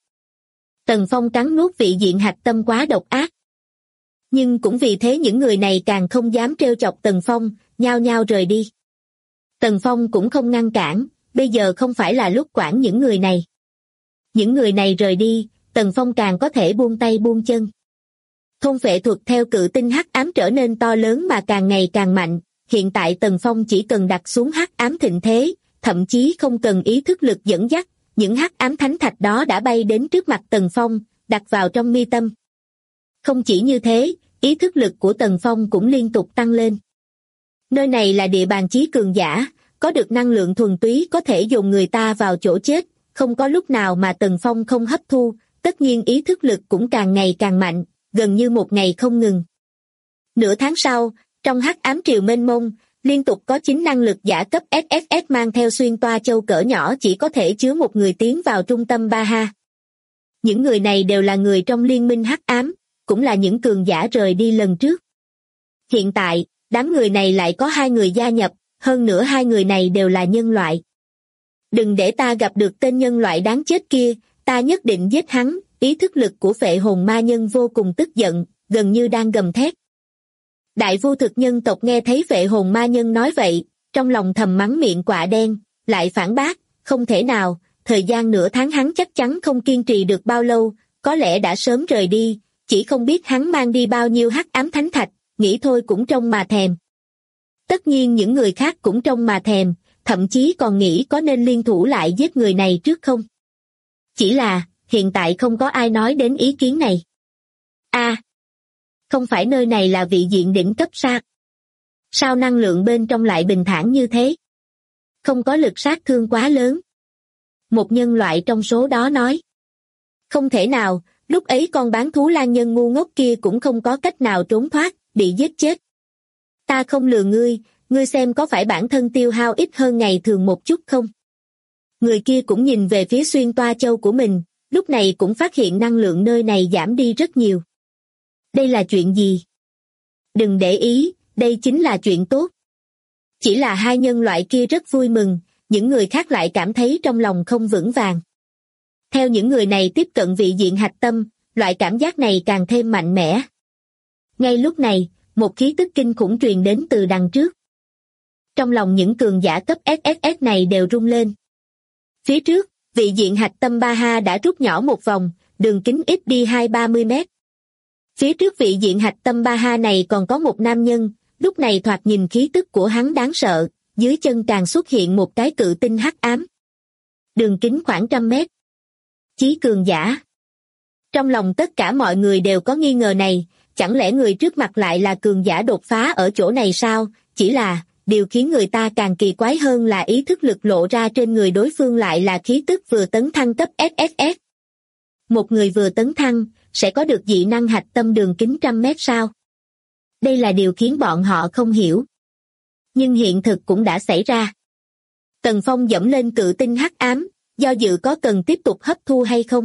Tần Phong cắn nuốt vị diện hạch tâm quá độc ác. Nhưng cũng vì thế những người này càng không dám trêu chọc Tần Phong, nhao nhao rời đi. Tần Phong cũng không ngăn cản, bây giờ không phải là lúc quản những người này. Những người này rời đi, Tần Phong càng có thể buông tay buông chân. Thôn phệ thuật theo cự tinh hắc ám trở nên to lớn mà càng ngày càng mạnh, hiện tại Tần Phong chỉ cần đặt xuống hắc ám thịnh thế, thậm chí không cần ý thức lực dẫn dắt, những hắc ám thánh thạch đó đã bay đến trước mặt Tần Phong, đặt vào trong mi tâm. Không chỉ như thế, ý thức lực của Tần Phong cũng liên tục tăng lên. Nơi này là địa bàn chí cường giả, có được năng lượng thuần túy có thể dồn người ta vào chỗ chết, không có lúc nào mà Tần Phong không hấp thu, tất nhiên ý thức lực cũng càng ngày càng mạnh, gần như một ngày không ngừng. Nửa tháng sau, trong hắc ám triều mênh mông, liên tục có 9 năng lực giả cấp SSS mang theo xuyên toa châu cỡ nhỏ chỉ có thể chứa một người tiến vào trung tâm Ba Ha. Những người này đều là người trong liên minh hắc ám, cũng là những cường giả rời đi lần trước. Hiện tại, đám người này lại có 2 người gia nhập, hơn nữa 2 người này đều là nhân loại. Đừng để ta gặp được tên nhân loại đáng chết kia, ta nhất định giết hắn. Ý thức lực của phệ hồn ma nhân vô cùng tức giận, gần như đang gầm thét. Đại vô thực nhân tộc nghe thấy phệ hồn ma nhân nói vậy, trong lòng thầm mắng miệng quạ đen, lại phản bác, không thể nào, thời gian nửa tháng hắn chắc chắn không kiên trì được bao lâu, có lẽ đã sớm rời đi, chỉ không biết hắn mang đi bao nhiêu hắc ám thánh thạch, nghĩ thôi cũng trông mà thèm. Tất nhiên những người khác cũng trông mà thèm, thậm chí còn nghĩ có nên liên thủ lại giết người này trước không. Chỉ là, hiện tại không có ai nói đến ý kiến này. Không phải nơi này là vị diện đỉnh cấp sao? Sao năng lượng bên trong lại bình thản như thế? Không có lực sát thương quá lớn. Một nhân loại trong số đó nói. Không thể nào, lúc ấy con bán thú lang nhân ngu ngốc kia cũng không có cách nào trốn thoát, bị giết chết. Ta không lừa ngươi, ngươi xem có phải bản thân tiêu hao ít hơn ngày thường một chút không? Người kia cũng nhìn về phía xuyên toa châu của mình, lúc này cũng phát hiện năng lượng nơi này giảm đi rất nhiều. Đây là chuyện gì? Đừng để ý, đây chính là chuyện tốt. Chỉ là hai nhân loại kia rất vui mừng, những người khác lại cảm thấy trong lòng không vững vàng. Theo những người này tiếp cận vị diện hạch tâm, loại cảm giác này càng thêm mạnh mẽ. Ngay lúc này, một khí tức kinh khủng truyền đến từ đằng trước. Trong lòng những cường giả cấp SSS này đều rung lên. Phía trước, vị diện hạch tâm Baha đã rút nhỏ một vòng, đường kính ít đi 20-30 mét. Phía trước vị diện hạch tâm Baha này còn có một nam nhân, lúc này thoạt nhìn khí tức của hắn đáng sợ, dưới chân càng xuất hiện một cái cự tinh hắc ám. Đường kính khoảng 100 mét. Chí cường giả. Trong lòng tất cả mọi người đều có nghi ngờ này, chẳng lẽ người trước mặt lại là cường giả đột phá ở chỗ này sao? Chỉ là, điều khiến người ta càng kỳ quái hơn là ý thức lực lộ ra trên người đối phương lại là khí tức vừa tấn thăng cấp SSS. Một người vừa tấn thăng, sẽ có được dị năng hạch tâm đường kính 100 mét sao? Đây là điều khiến bọn họ không hiểu. Nhưng hiện thực cũng đã xảy ra. Tần Phong dẫm lên cự tinh hắc ám, do dự có cần tiếp tục hấp thu hay không.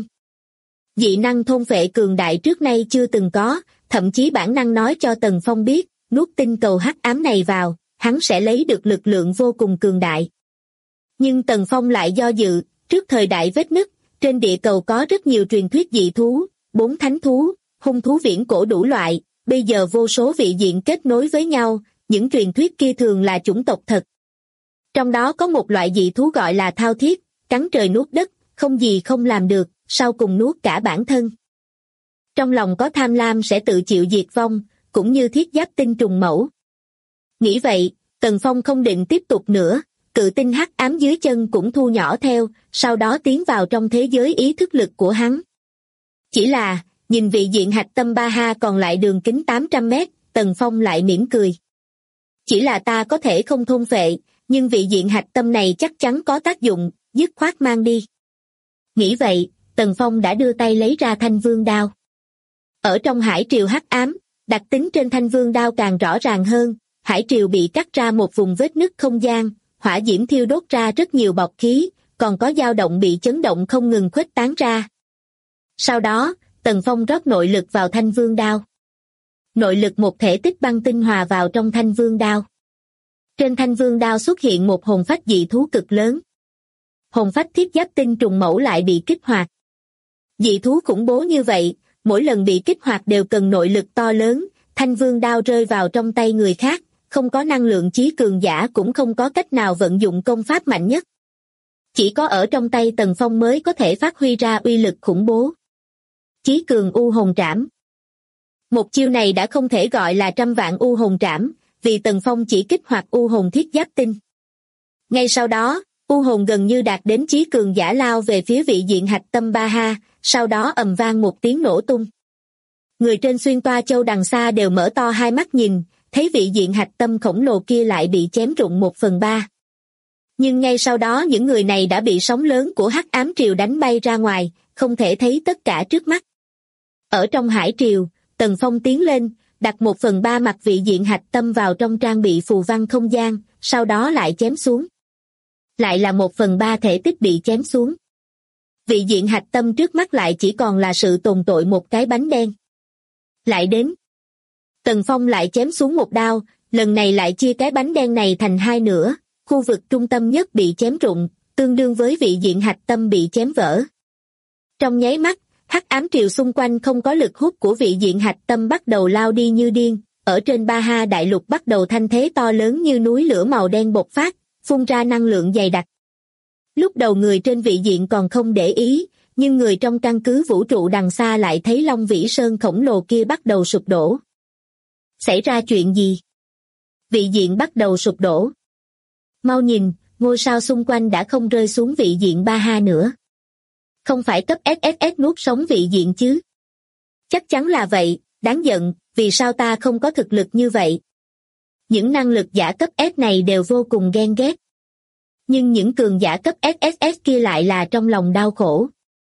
Dị năng thôn phệ cường đại trước nay chưa từng có, thậm chí bản năng nói cho Tần Phong biết, nuốt tinh cầu hắc ám này vào, hắn sẽ lấy được lực lượng vô cùng cường đại. Nhưng Tần Phong lại do dự, trước thời đại vết nứt, trên địa cầu có rất nhiều truyền thuyết dị thú, 4 thánh thú, hung thú viễn cổ đủ loại, bây giờ vô số vị diện kết nối với nhau, những truyền thuyết kia thường là chủng tộc thật. Trong đó có một loại dị thú gọi là thao thiết, cắn trời nuốt đất, không gì không làm được, sau cùng nuốt cả bản thân. Trong lòng có tham lam sẽ tự chịu diệt vong, cũng như thiết giáp tinh trùng mẫu. Nghĩ vậy, Tần Phong không định tiếp tục nữa, cự tinh hắc ám dưới chân cũng thu nhỏ theo, sau đó tiến vào trong thế giới ý thức lực của hắn. Chỉ là, nhìn vị diện hạch tâm Baha còn lại đường kính 800 mét, Tần Phong lại mỉm cười. Chỉ là ta có thể không thôn phệ, nhưng vị diện hạch tâm này chắc chắn có tác dụng, dứt khoát mang đi. Nghĩ vậy, Tần Phong đã đưa tay lấy ra thanh vương đao. Ở trong hải triều hắc ám, đặc tính trên thanh vương đao càng rõ ràng hơn, hải triều bị cắt ra một vùng vết nứt không gian, hỏa diễm thiêu đốt ra rất nhiều bọt khí, còn có dao động bị chấn động không ngừng khuếch tán ra. Sau đó, Tần Phong rót nội lực vào thanh vương đao. Nội lực một thể tích băng tinh hòa vào trong thanh vương đao. Trên thanh vương đao xuất hiện một hồn phách dị thú cực lớn. Hồn phách thiết giáp tinh trùng mẫu lại bị kích hoạt. Dị thú khủng bố như vậy, mỗi lần bị kích hoạt đều cần nội lực to lớn, thanh vương đao rơi vào trong tay người khác, không có năng lượng chí cường giả cũng không có cách nào vận dụng công pháp mạnh nhất. Chỉ có ở trong tay Tần Phong mới có thể phát huy ra uy lực khủng bố. Chí cường u hồn trảm. Một chiêu này đã không thể gọi là 100 vạn u hồn trảm, vì Tần Phong chỉ kích hoạt u hồn thiết giáp tinh. Ngay sau đó, u hồn gần như đạt đến chí cường giả lao về phía vị diện hạch tâm Baha, sau đó ầm vang một tiếng nổ tung. Người trên xuyên toa châu đằng xa đều mở to hai mắt nhìn, thấy vị diện hạch tâm khổng lồ kia lại bị chém rụng 1/3. Nhưng ngay sau đó những người này đã bị sóng lớn của hắc ám triều đánh bay ra ngoài, không thể thấy tất cả trước mắt. Ở trong hải triều, Tần Phong tiến lên, đặt 1/3 mặt vị diện hạch tâm vào trong trang bị phù văn không gian, sau đó lại chém xuống. Lại là 1/3 thể tích bị chém xuống. Vị diện hạch tâm trước mắt lại chỉ còn là sự tồn tội một cái bánh đen. Lại đến. Tần Phong lại chém xuống một đao, lần này lại chia cái bánh đen này thành hai nửa, khu vực trung tâm nhất bị chém rụng, tương đương với vị diện hạch tâm bị chém vỡ. Trong nháy mắt, hắc ám triều xung quanh không có lực hút của vị diện hạch tâm bắt đầu lao đi như điên, ở trên Baha đại lục bắt đầu thanh thế to lớn như núi lửa màu đen bộc phát, phun ra năng lượng dày đặc. Lúc đầu người trên vị diện còn không để ý, nhưng người trong căn cứ vũ trụ đằng xa lại thấy Long Vĩ Sơn khổng lồ kia bắt đầu sụp đổ. Xảy ra chuyện gì? Vị diện bắt đầu sụp đổ. Mau nhìn, ngôi sao xung quanh đã không rơi xuống vị diện Baha nữa. Không phải cấp SSS nuốt sống vị diện chứ? Chắc chắn là vậy, đáng giận, vì sao ta không có thực lực như vậy? Những năng lực giả cấp S này đều vô cùng ghen ghét. Nhưng những cường giả cấp SSS kia lại là trong lòng đau khổ.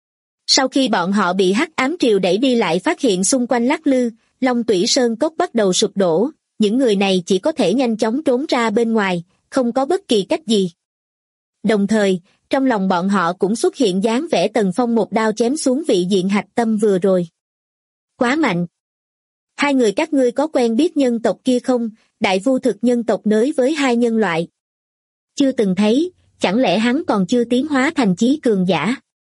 Sau khi bọn họ bị hắc ám triều đẩy đi lại phát hiện xung quanh lắc lư, Long Tủy Sơn cốc bắt đầu sụp đổ, những người này chỉ có thể nhanh chóng trốn ra bên ngoài, không có bất kỳ cách gì. Đồng thời, trong lòng bọn họ cũng xuất hiện dáng vẻ Tần Phong một đao chém xuống vị diện hạch tâm vừa rồi. Quá mạnh. Hai người các ngươi có quen biết nhân tộc kia không? Đại vu thực nhân tộc nới với hai nhân loại. Chưa từng thấy, chẳng lẽ hắn còn chưa tiến hóa thành chí cường giả?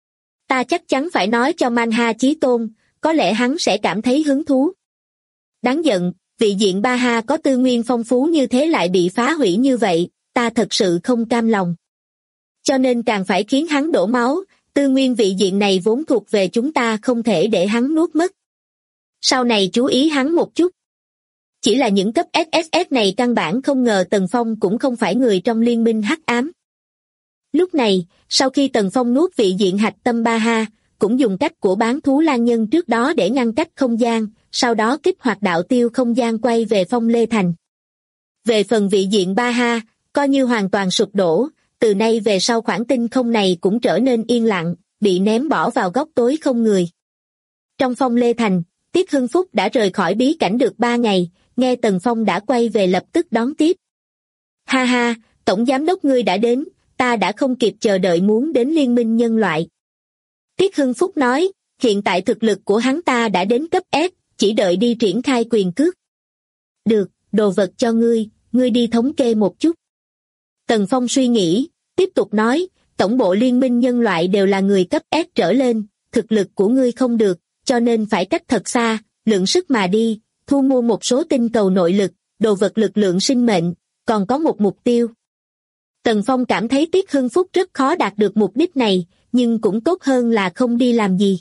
Ta chắc chắn phải nói cho Manha Chí Tôn, có lẽ hắn sẽ cảm thấy hứng thú. Đáng giận, vị diện Ba Ha có tư nguyên phong phú như thế lại bị phá hủy như vậy, ta thật sự không cam lòng. Cho nên càng phải khiến hắn đổ máu, tư nguyên vị diện này vốn thuộc về chúng ta, không thể để hắn nuốt mất. Sau này chú ý hắn một chút. Chỉ là những cấp SSS này căn bản không ngờ Tần Phong cũng không phải người trong liên minh hắc ám. Lúc này, sau khi Tần Phong nuốt vị diện hạch tâm Ba Ha, cũng dùng cách của bán thú lang nhân trước đó để ngăn cách không gian, sau đó kích hoạt đạo tiêu không gian quay về Phong Lê Thành. Về phần vị diện Ba Ha, coi như hoàn toàn sụp đổ, từ nay về sau khoảng tinh không này cũng trở nên yên lặng, bị ném bỏ vào góc tối không người. Trong Phong Lê Thành, Tiết Hưng Phúc đã rời khỏi bí cảnh được 3 ngày, nghe Tần Phong đã quay về lập tức đón tiếp. Ha ha, Tổng Giám đốc ngươi đã đến, ta đã không kịp chờ đợi muốn đến Liên minh nhân loại. Tiết Hưng Phúc nói, hiện tại thực lực của hắn ta đã đến cấp S, chỉ đợi đi triển khai quyền cước. Được, đồ vật cho ngươi đi thống kê một chút. Tần Phong suy nghĩ, tiếp tục nói, tổng bộ Liên minh nhân loại đều là người cấp S trở lên, thực lực của ngươi không được, cho nên phải cách thật xa, lượng sức mà đi, thu mua một số tinh cầu nội lực, đồ vật lực lượng sinh mệnh, còn có một mục tiêu. Tần Phong cảm thấy Tiết Hưng Phúc rất khó đạt được mục đích này, nhưng cũng tốt hơn là không đi làm gì.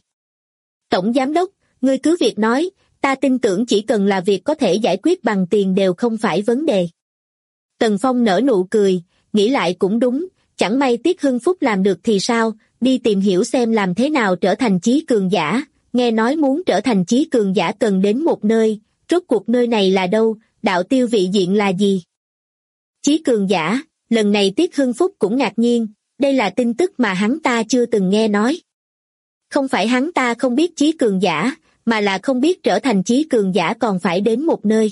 Tổng Giám đốc, ngươi cứ việc nói, ta tin tưởng chỉ cần là việc có thể giải quyết bằng tiền đều không phải vấn đề. Tần Phong nở nụ cười, nghĩ lại cũng đúng, chẳng may Tiết Hưng Phúc làm được thì sao, đi tìm hiểu xem làm thế nào trở thành chí cường giả, nghe nói muốn trở thành chí cường giả cần đến một nơi, rốt cuộc nơi này là đâu, đạo tiêu vị diện là gì? Chí cường giả, lần này Tiết Hưng Phúc cũng ngạc nhiên, đây là tin tức mà hắn ta chưa từng nghe nói. Không phải hắn ta không biết chí cường giả, mà là không biết trở thành chí cường giả còn phải đến một nơi.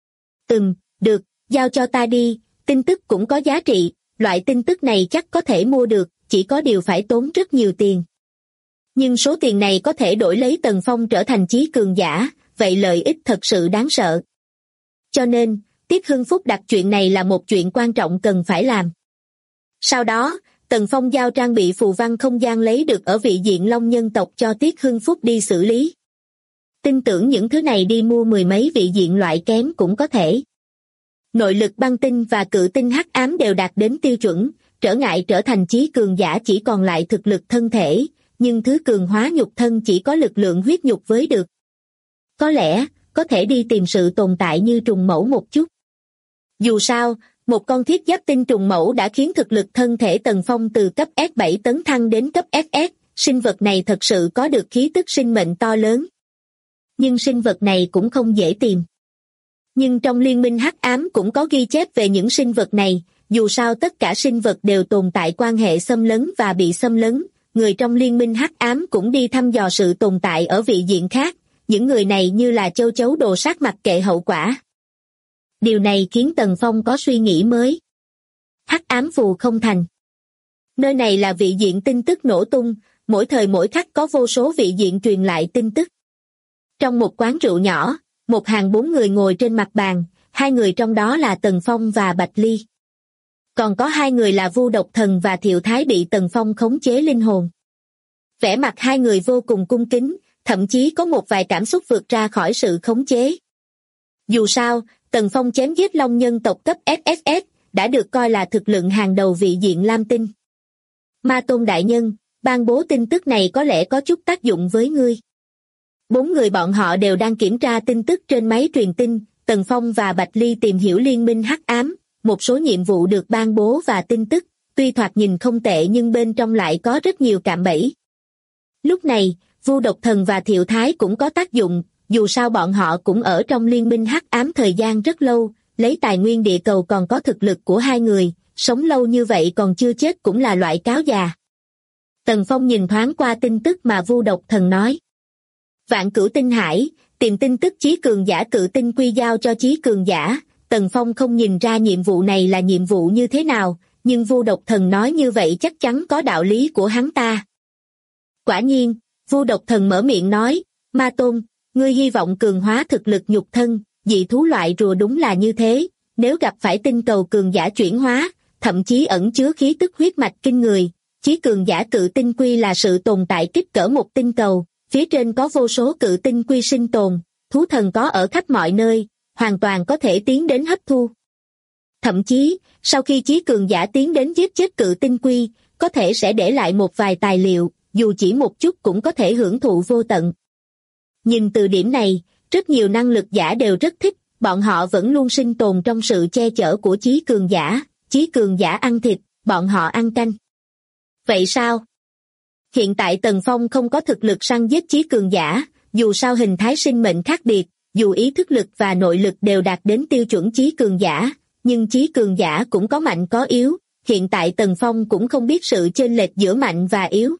Được, giao cho ta đi, tin tức cũng có giá trị, loại tin tức này chắc có thể mua được, chỉ có điều phải tốn rất nhiều tiền. Nhưng số tiền này có thể đổi lấy Tần Phong trở thành chí cường giả, vậy lợi ích thật sự đáng sợ. Cho nên, Tiết Hưng Phúc đặt chuyện này là một chuyện quan trọng cần phải làm. Sau đó, Tần Phong giao trang bị phù văn không gian lấy được ở vị diện Long nhân tộc cho Tiết Hưng Phúc đi xử lý. Tin tưởng những thứ này đi mua 10 mấy vị diện loại kém cũng có thể. Nội lực băng tinh và cự tinh hắc ám đều đạt đến tiêu chuẩn, trở ngại trở thành chí cường giả chỉ còn lại thực lực thân thể, nhưng thứ cường hóa nhục thân chỉ có lực lượng huyết nhục với được. Có lẽ, có thể đi tìm sự tồn tại như trùng mẫu một chút. Dù sao, một con thiết giáp tinh trùng mẫu đã khiến thực lực thân thể Tần Phong từ cấp S7 tấn thăng đến cấp SS, sinh vật này thật sự có được khí tức sinh mệnh to lớn. Nhưng sinh vật này cũng không dễ tìm. Nhưng trong liên minh hắc ám cũng có ghi chép về những sinh vật này, dù sao tất cả sinh vật đều tồn tại quan hệ xâm lấn và bị xâm lấn, người trong liên minh hắc ám cũng đi thăm dò sự tồn tại ở vị diện khác, những người này như là châu chấu đồ sát mặc kệ hậu quả. Điều này khiến Tần Phong có suy nghĩ mới. Hắc ám phù không thành. Nơi này là vị diện tin tức nổ tung, mỗi thời mỗi khắc có vô số vị diện truyền lại tin tức. Trong một quán rượu nhỏ, một hàng 4 người ngồi trên mặt bàn, 2 người trong đó là Tần Phong và Bạch Ly. Còn có 2 người là Vu Độc Thần và Thiệu Thái bị Tần Phong khống chế linh hồn. Vẻ mặt 2 người vô cùng cung kính, thậm chí có một vài cảm xúc vượt ra khỏi sự khống chế. Dù sao, Tần Phong chém giết Long nhân tộc cấp SSS, đã được coi là thực lực hàng đầu vị diện Lam Tinh. Ma Tôn đại nhân, ban bố tin tức này có lẽ có chút tác dụng với ngươi. 4 người bọn họ đều đang kiểm tra tin tức trên máy truyền tin, Tần Phong và Bạch Ly tìm hiểu liên minh hắc ám, một số nhiệm vụ được ban bố và tin tức, tuy thoạt nhìn không tệ nhưng bên trong lại có rất nhiều cạm bẫy. Lúc này, Vu Độc Thần và Thiệu Thái cũng có tác dụng, dù sao bọn họ cũng ở trong liên minh hắc ám thời gian rất lâu, lấy tài nguyên địa cầu còn có thực lực của 2 người, sống lâu như vậy còn chưa chết cũng là loại cáo già. Tần Phong nhìn thoáng qua tin tức mà Vu Độc Thần nói. Vạn Cửu Tinh Hải, tìm tin tức chí cường giả cự tinh quy giao cho chí cường giả, Tần Phong không nhìn ra nhiệm vụ này là nhiệm vụ như thế nào, nhưng Vu Độc Thần nói như vậy chắc chắn có đạo lý của hắn ta. Quả nhiên, Vu Độc Thần mở miệng nói, Ma Tôn, ngươi hy vọng cường hóa thực lực nhục thân, dị thú loại rùa đúng là như thế, nếu gặp phải tinh cầu cường giả chuyển hóa, thậm chí ẩn chứa khí tức huyết mạch kinh người, chí cường giả cự tinh quy là sự tồn tại kích cỡ một tinh cầu, phía trên có vô số cự tinh quy sinh tồn, thú thần có ở khắp mọi nơi, hoàn toàn có thể tiến đến hấp thu. Thậm chí, sau khi chí cường giả tiến đến giết chết cự tinh quy, có thể sẽ để lại một vài tài liệu, dù chỉ một chút cũng có thể hưởng thụ vô tận. Nhìn từ điểm này, rất nhiều năng lực giả đều rất thích, bọn họ vẫn luôn sinh tồn trong sự che chở của chí cường giả ăn thịt, bọn họ ăn canh. Vậy sao? Hiện tại Tần Phong không có thực lực săn giết chí cường giả, dù sao hình thái sinh mệnh khác biệt, dù ý thức lực và nội lực đều đạt đến tiêu chuẩn chí cường giả, nhưng chí cường giả cũng có mạnh có yếu, hiện tại Tần Phong cũng không biết sự chênh lệch giữa mạnh và yếu.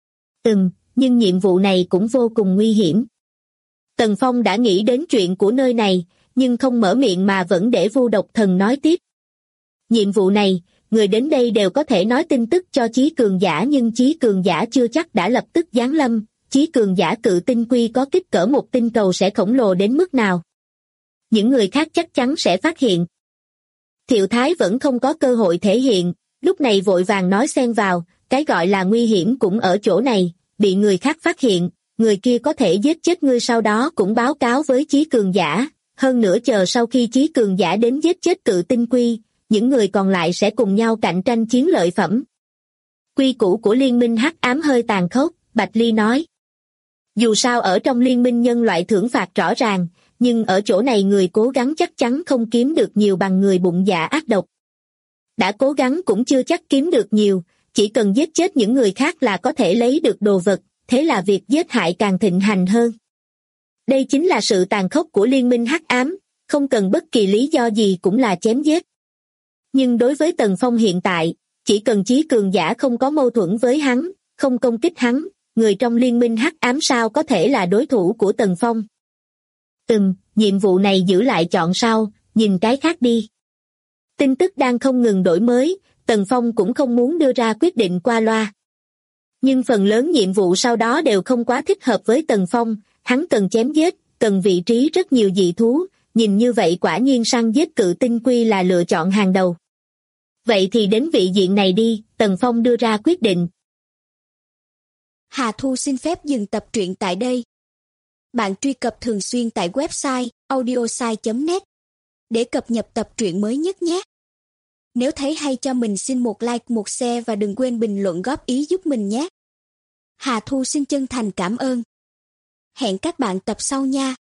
Nhưng nhiệm vụ này cũng vô cùng nguy hiểm. Tần Phong đã nghĩ đến chuyện của nơi này, nhưng không mở miệng mà vẫn để Vu Độc Thần nói tiếp. Nhiệm vụ này, người đến đây đều có thể nói tin tức cho chí cường giả nhưng chí cường giả chưa chắc đã lập tức giáng lâm, chí cường giả cự tinh quy có kích cỡ một tinh cầu sẽ khổng lồ đến mức nào. Những người khác chắc chắn sẽ phát hiện. Thiệu Thái vẫn không có cơ hội thể hiện, lúc này vội vàng nói xen vào, cái gọi là nguy hiểm cũng ở chỗ này, bị người khác phát hiện, người kia có thể giết chết ngươi sau đó cũng báo cáo với chí cường giả, hơn nữa chờ sau khi chí cường giả đến giết chết cự tinh quy, những người còn lại sẽ cùng nhau cạnh tranh chiến lợi phẩm. Quy củ của liên minh hắc ám hơi tàn khốc, Bạch Ly nói. Dù sao ở trong liên minh nhân loại thưởng phạt rõ ràng, nhưng ở chỗ này người cố gắng chắc chắn không kiếm được nhiều bằng người bụng dạ ác độc. Đã cố gắng cũng chưa chắc kiếm được nhiều, chỉ cần giết chết những người khác là có thể lấy được đồ vật, thế là việc giết hại càng thịnh hành hơn. Đây chính là sự tàn khốc của liên minh hắc ám, không cần bất kỳ lý do gì cũng là chém giết. Nhưng đối với Tần Phong hiện tại, chỉ cần chí cường giả không có mâu thuẫn với hắn, không công kích hắn, người trong liên minh hắc ám sao có thể là đối thủ của Tần Phong. Nhiệm vụ này giữ lại chọn sau, nhìn cái khác đi. Tin tức đang không ngừng đổi mới, Tần Phong cũng không muốn đưa ra quyết định qua loa. Nhưng phần lớn nhiệm vụ sau đó đều không quá thích hợp với Tần Phong, hắn cần chém giết, cần vị trí rất nhiều dị thú, nhìn như vậy quả nhiên săn giết cự tinh quy là lựa chọn hàng đầu. Vậy thì đến vị diện này đi, Tần Phong đưa ra quyết định. Hà Thu xin phép dừng tập truyện tại đây. Bạn truy cập thường xuyên tại website audiosai.net để cập nhật tập truyện mới nhất nhé. Nếu thấy hay cho mình xin một like, một share và đừng quên bình luận góp ý giúp mình nhé. Hà Thu xin chân thành cảm ơn. Hẹn các bạn tập sau nha.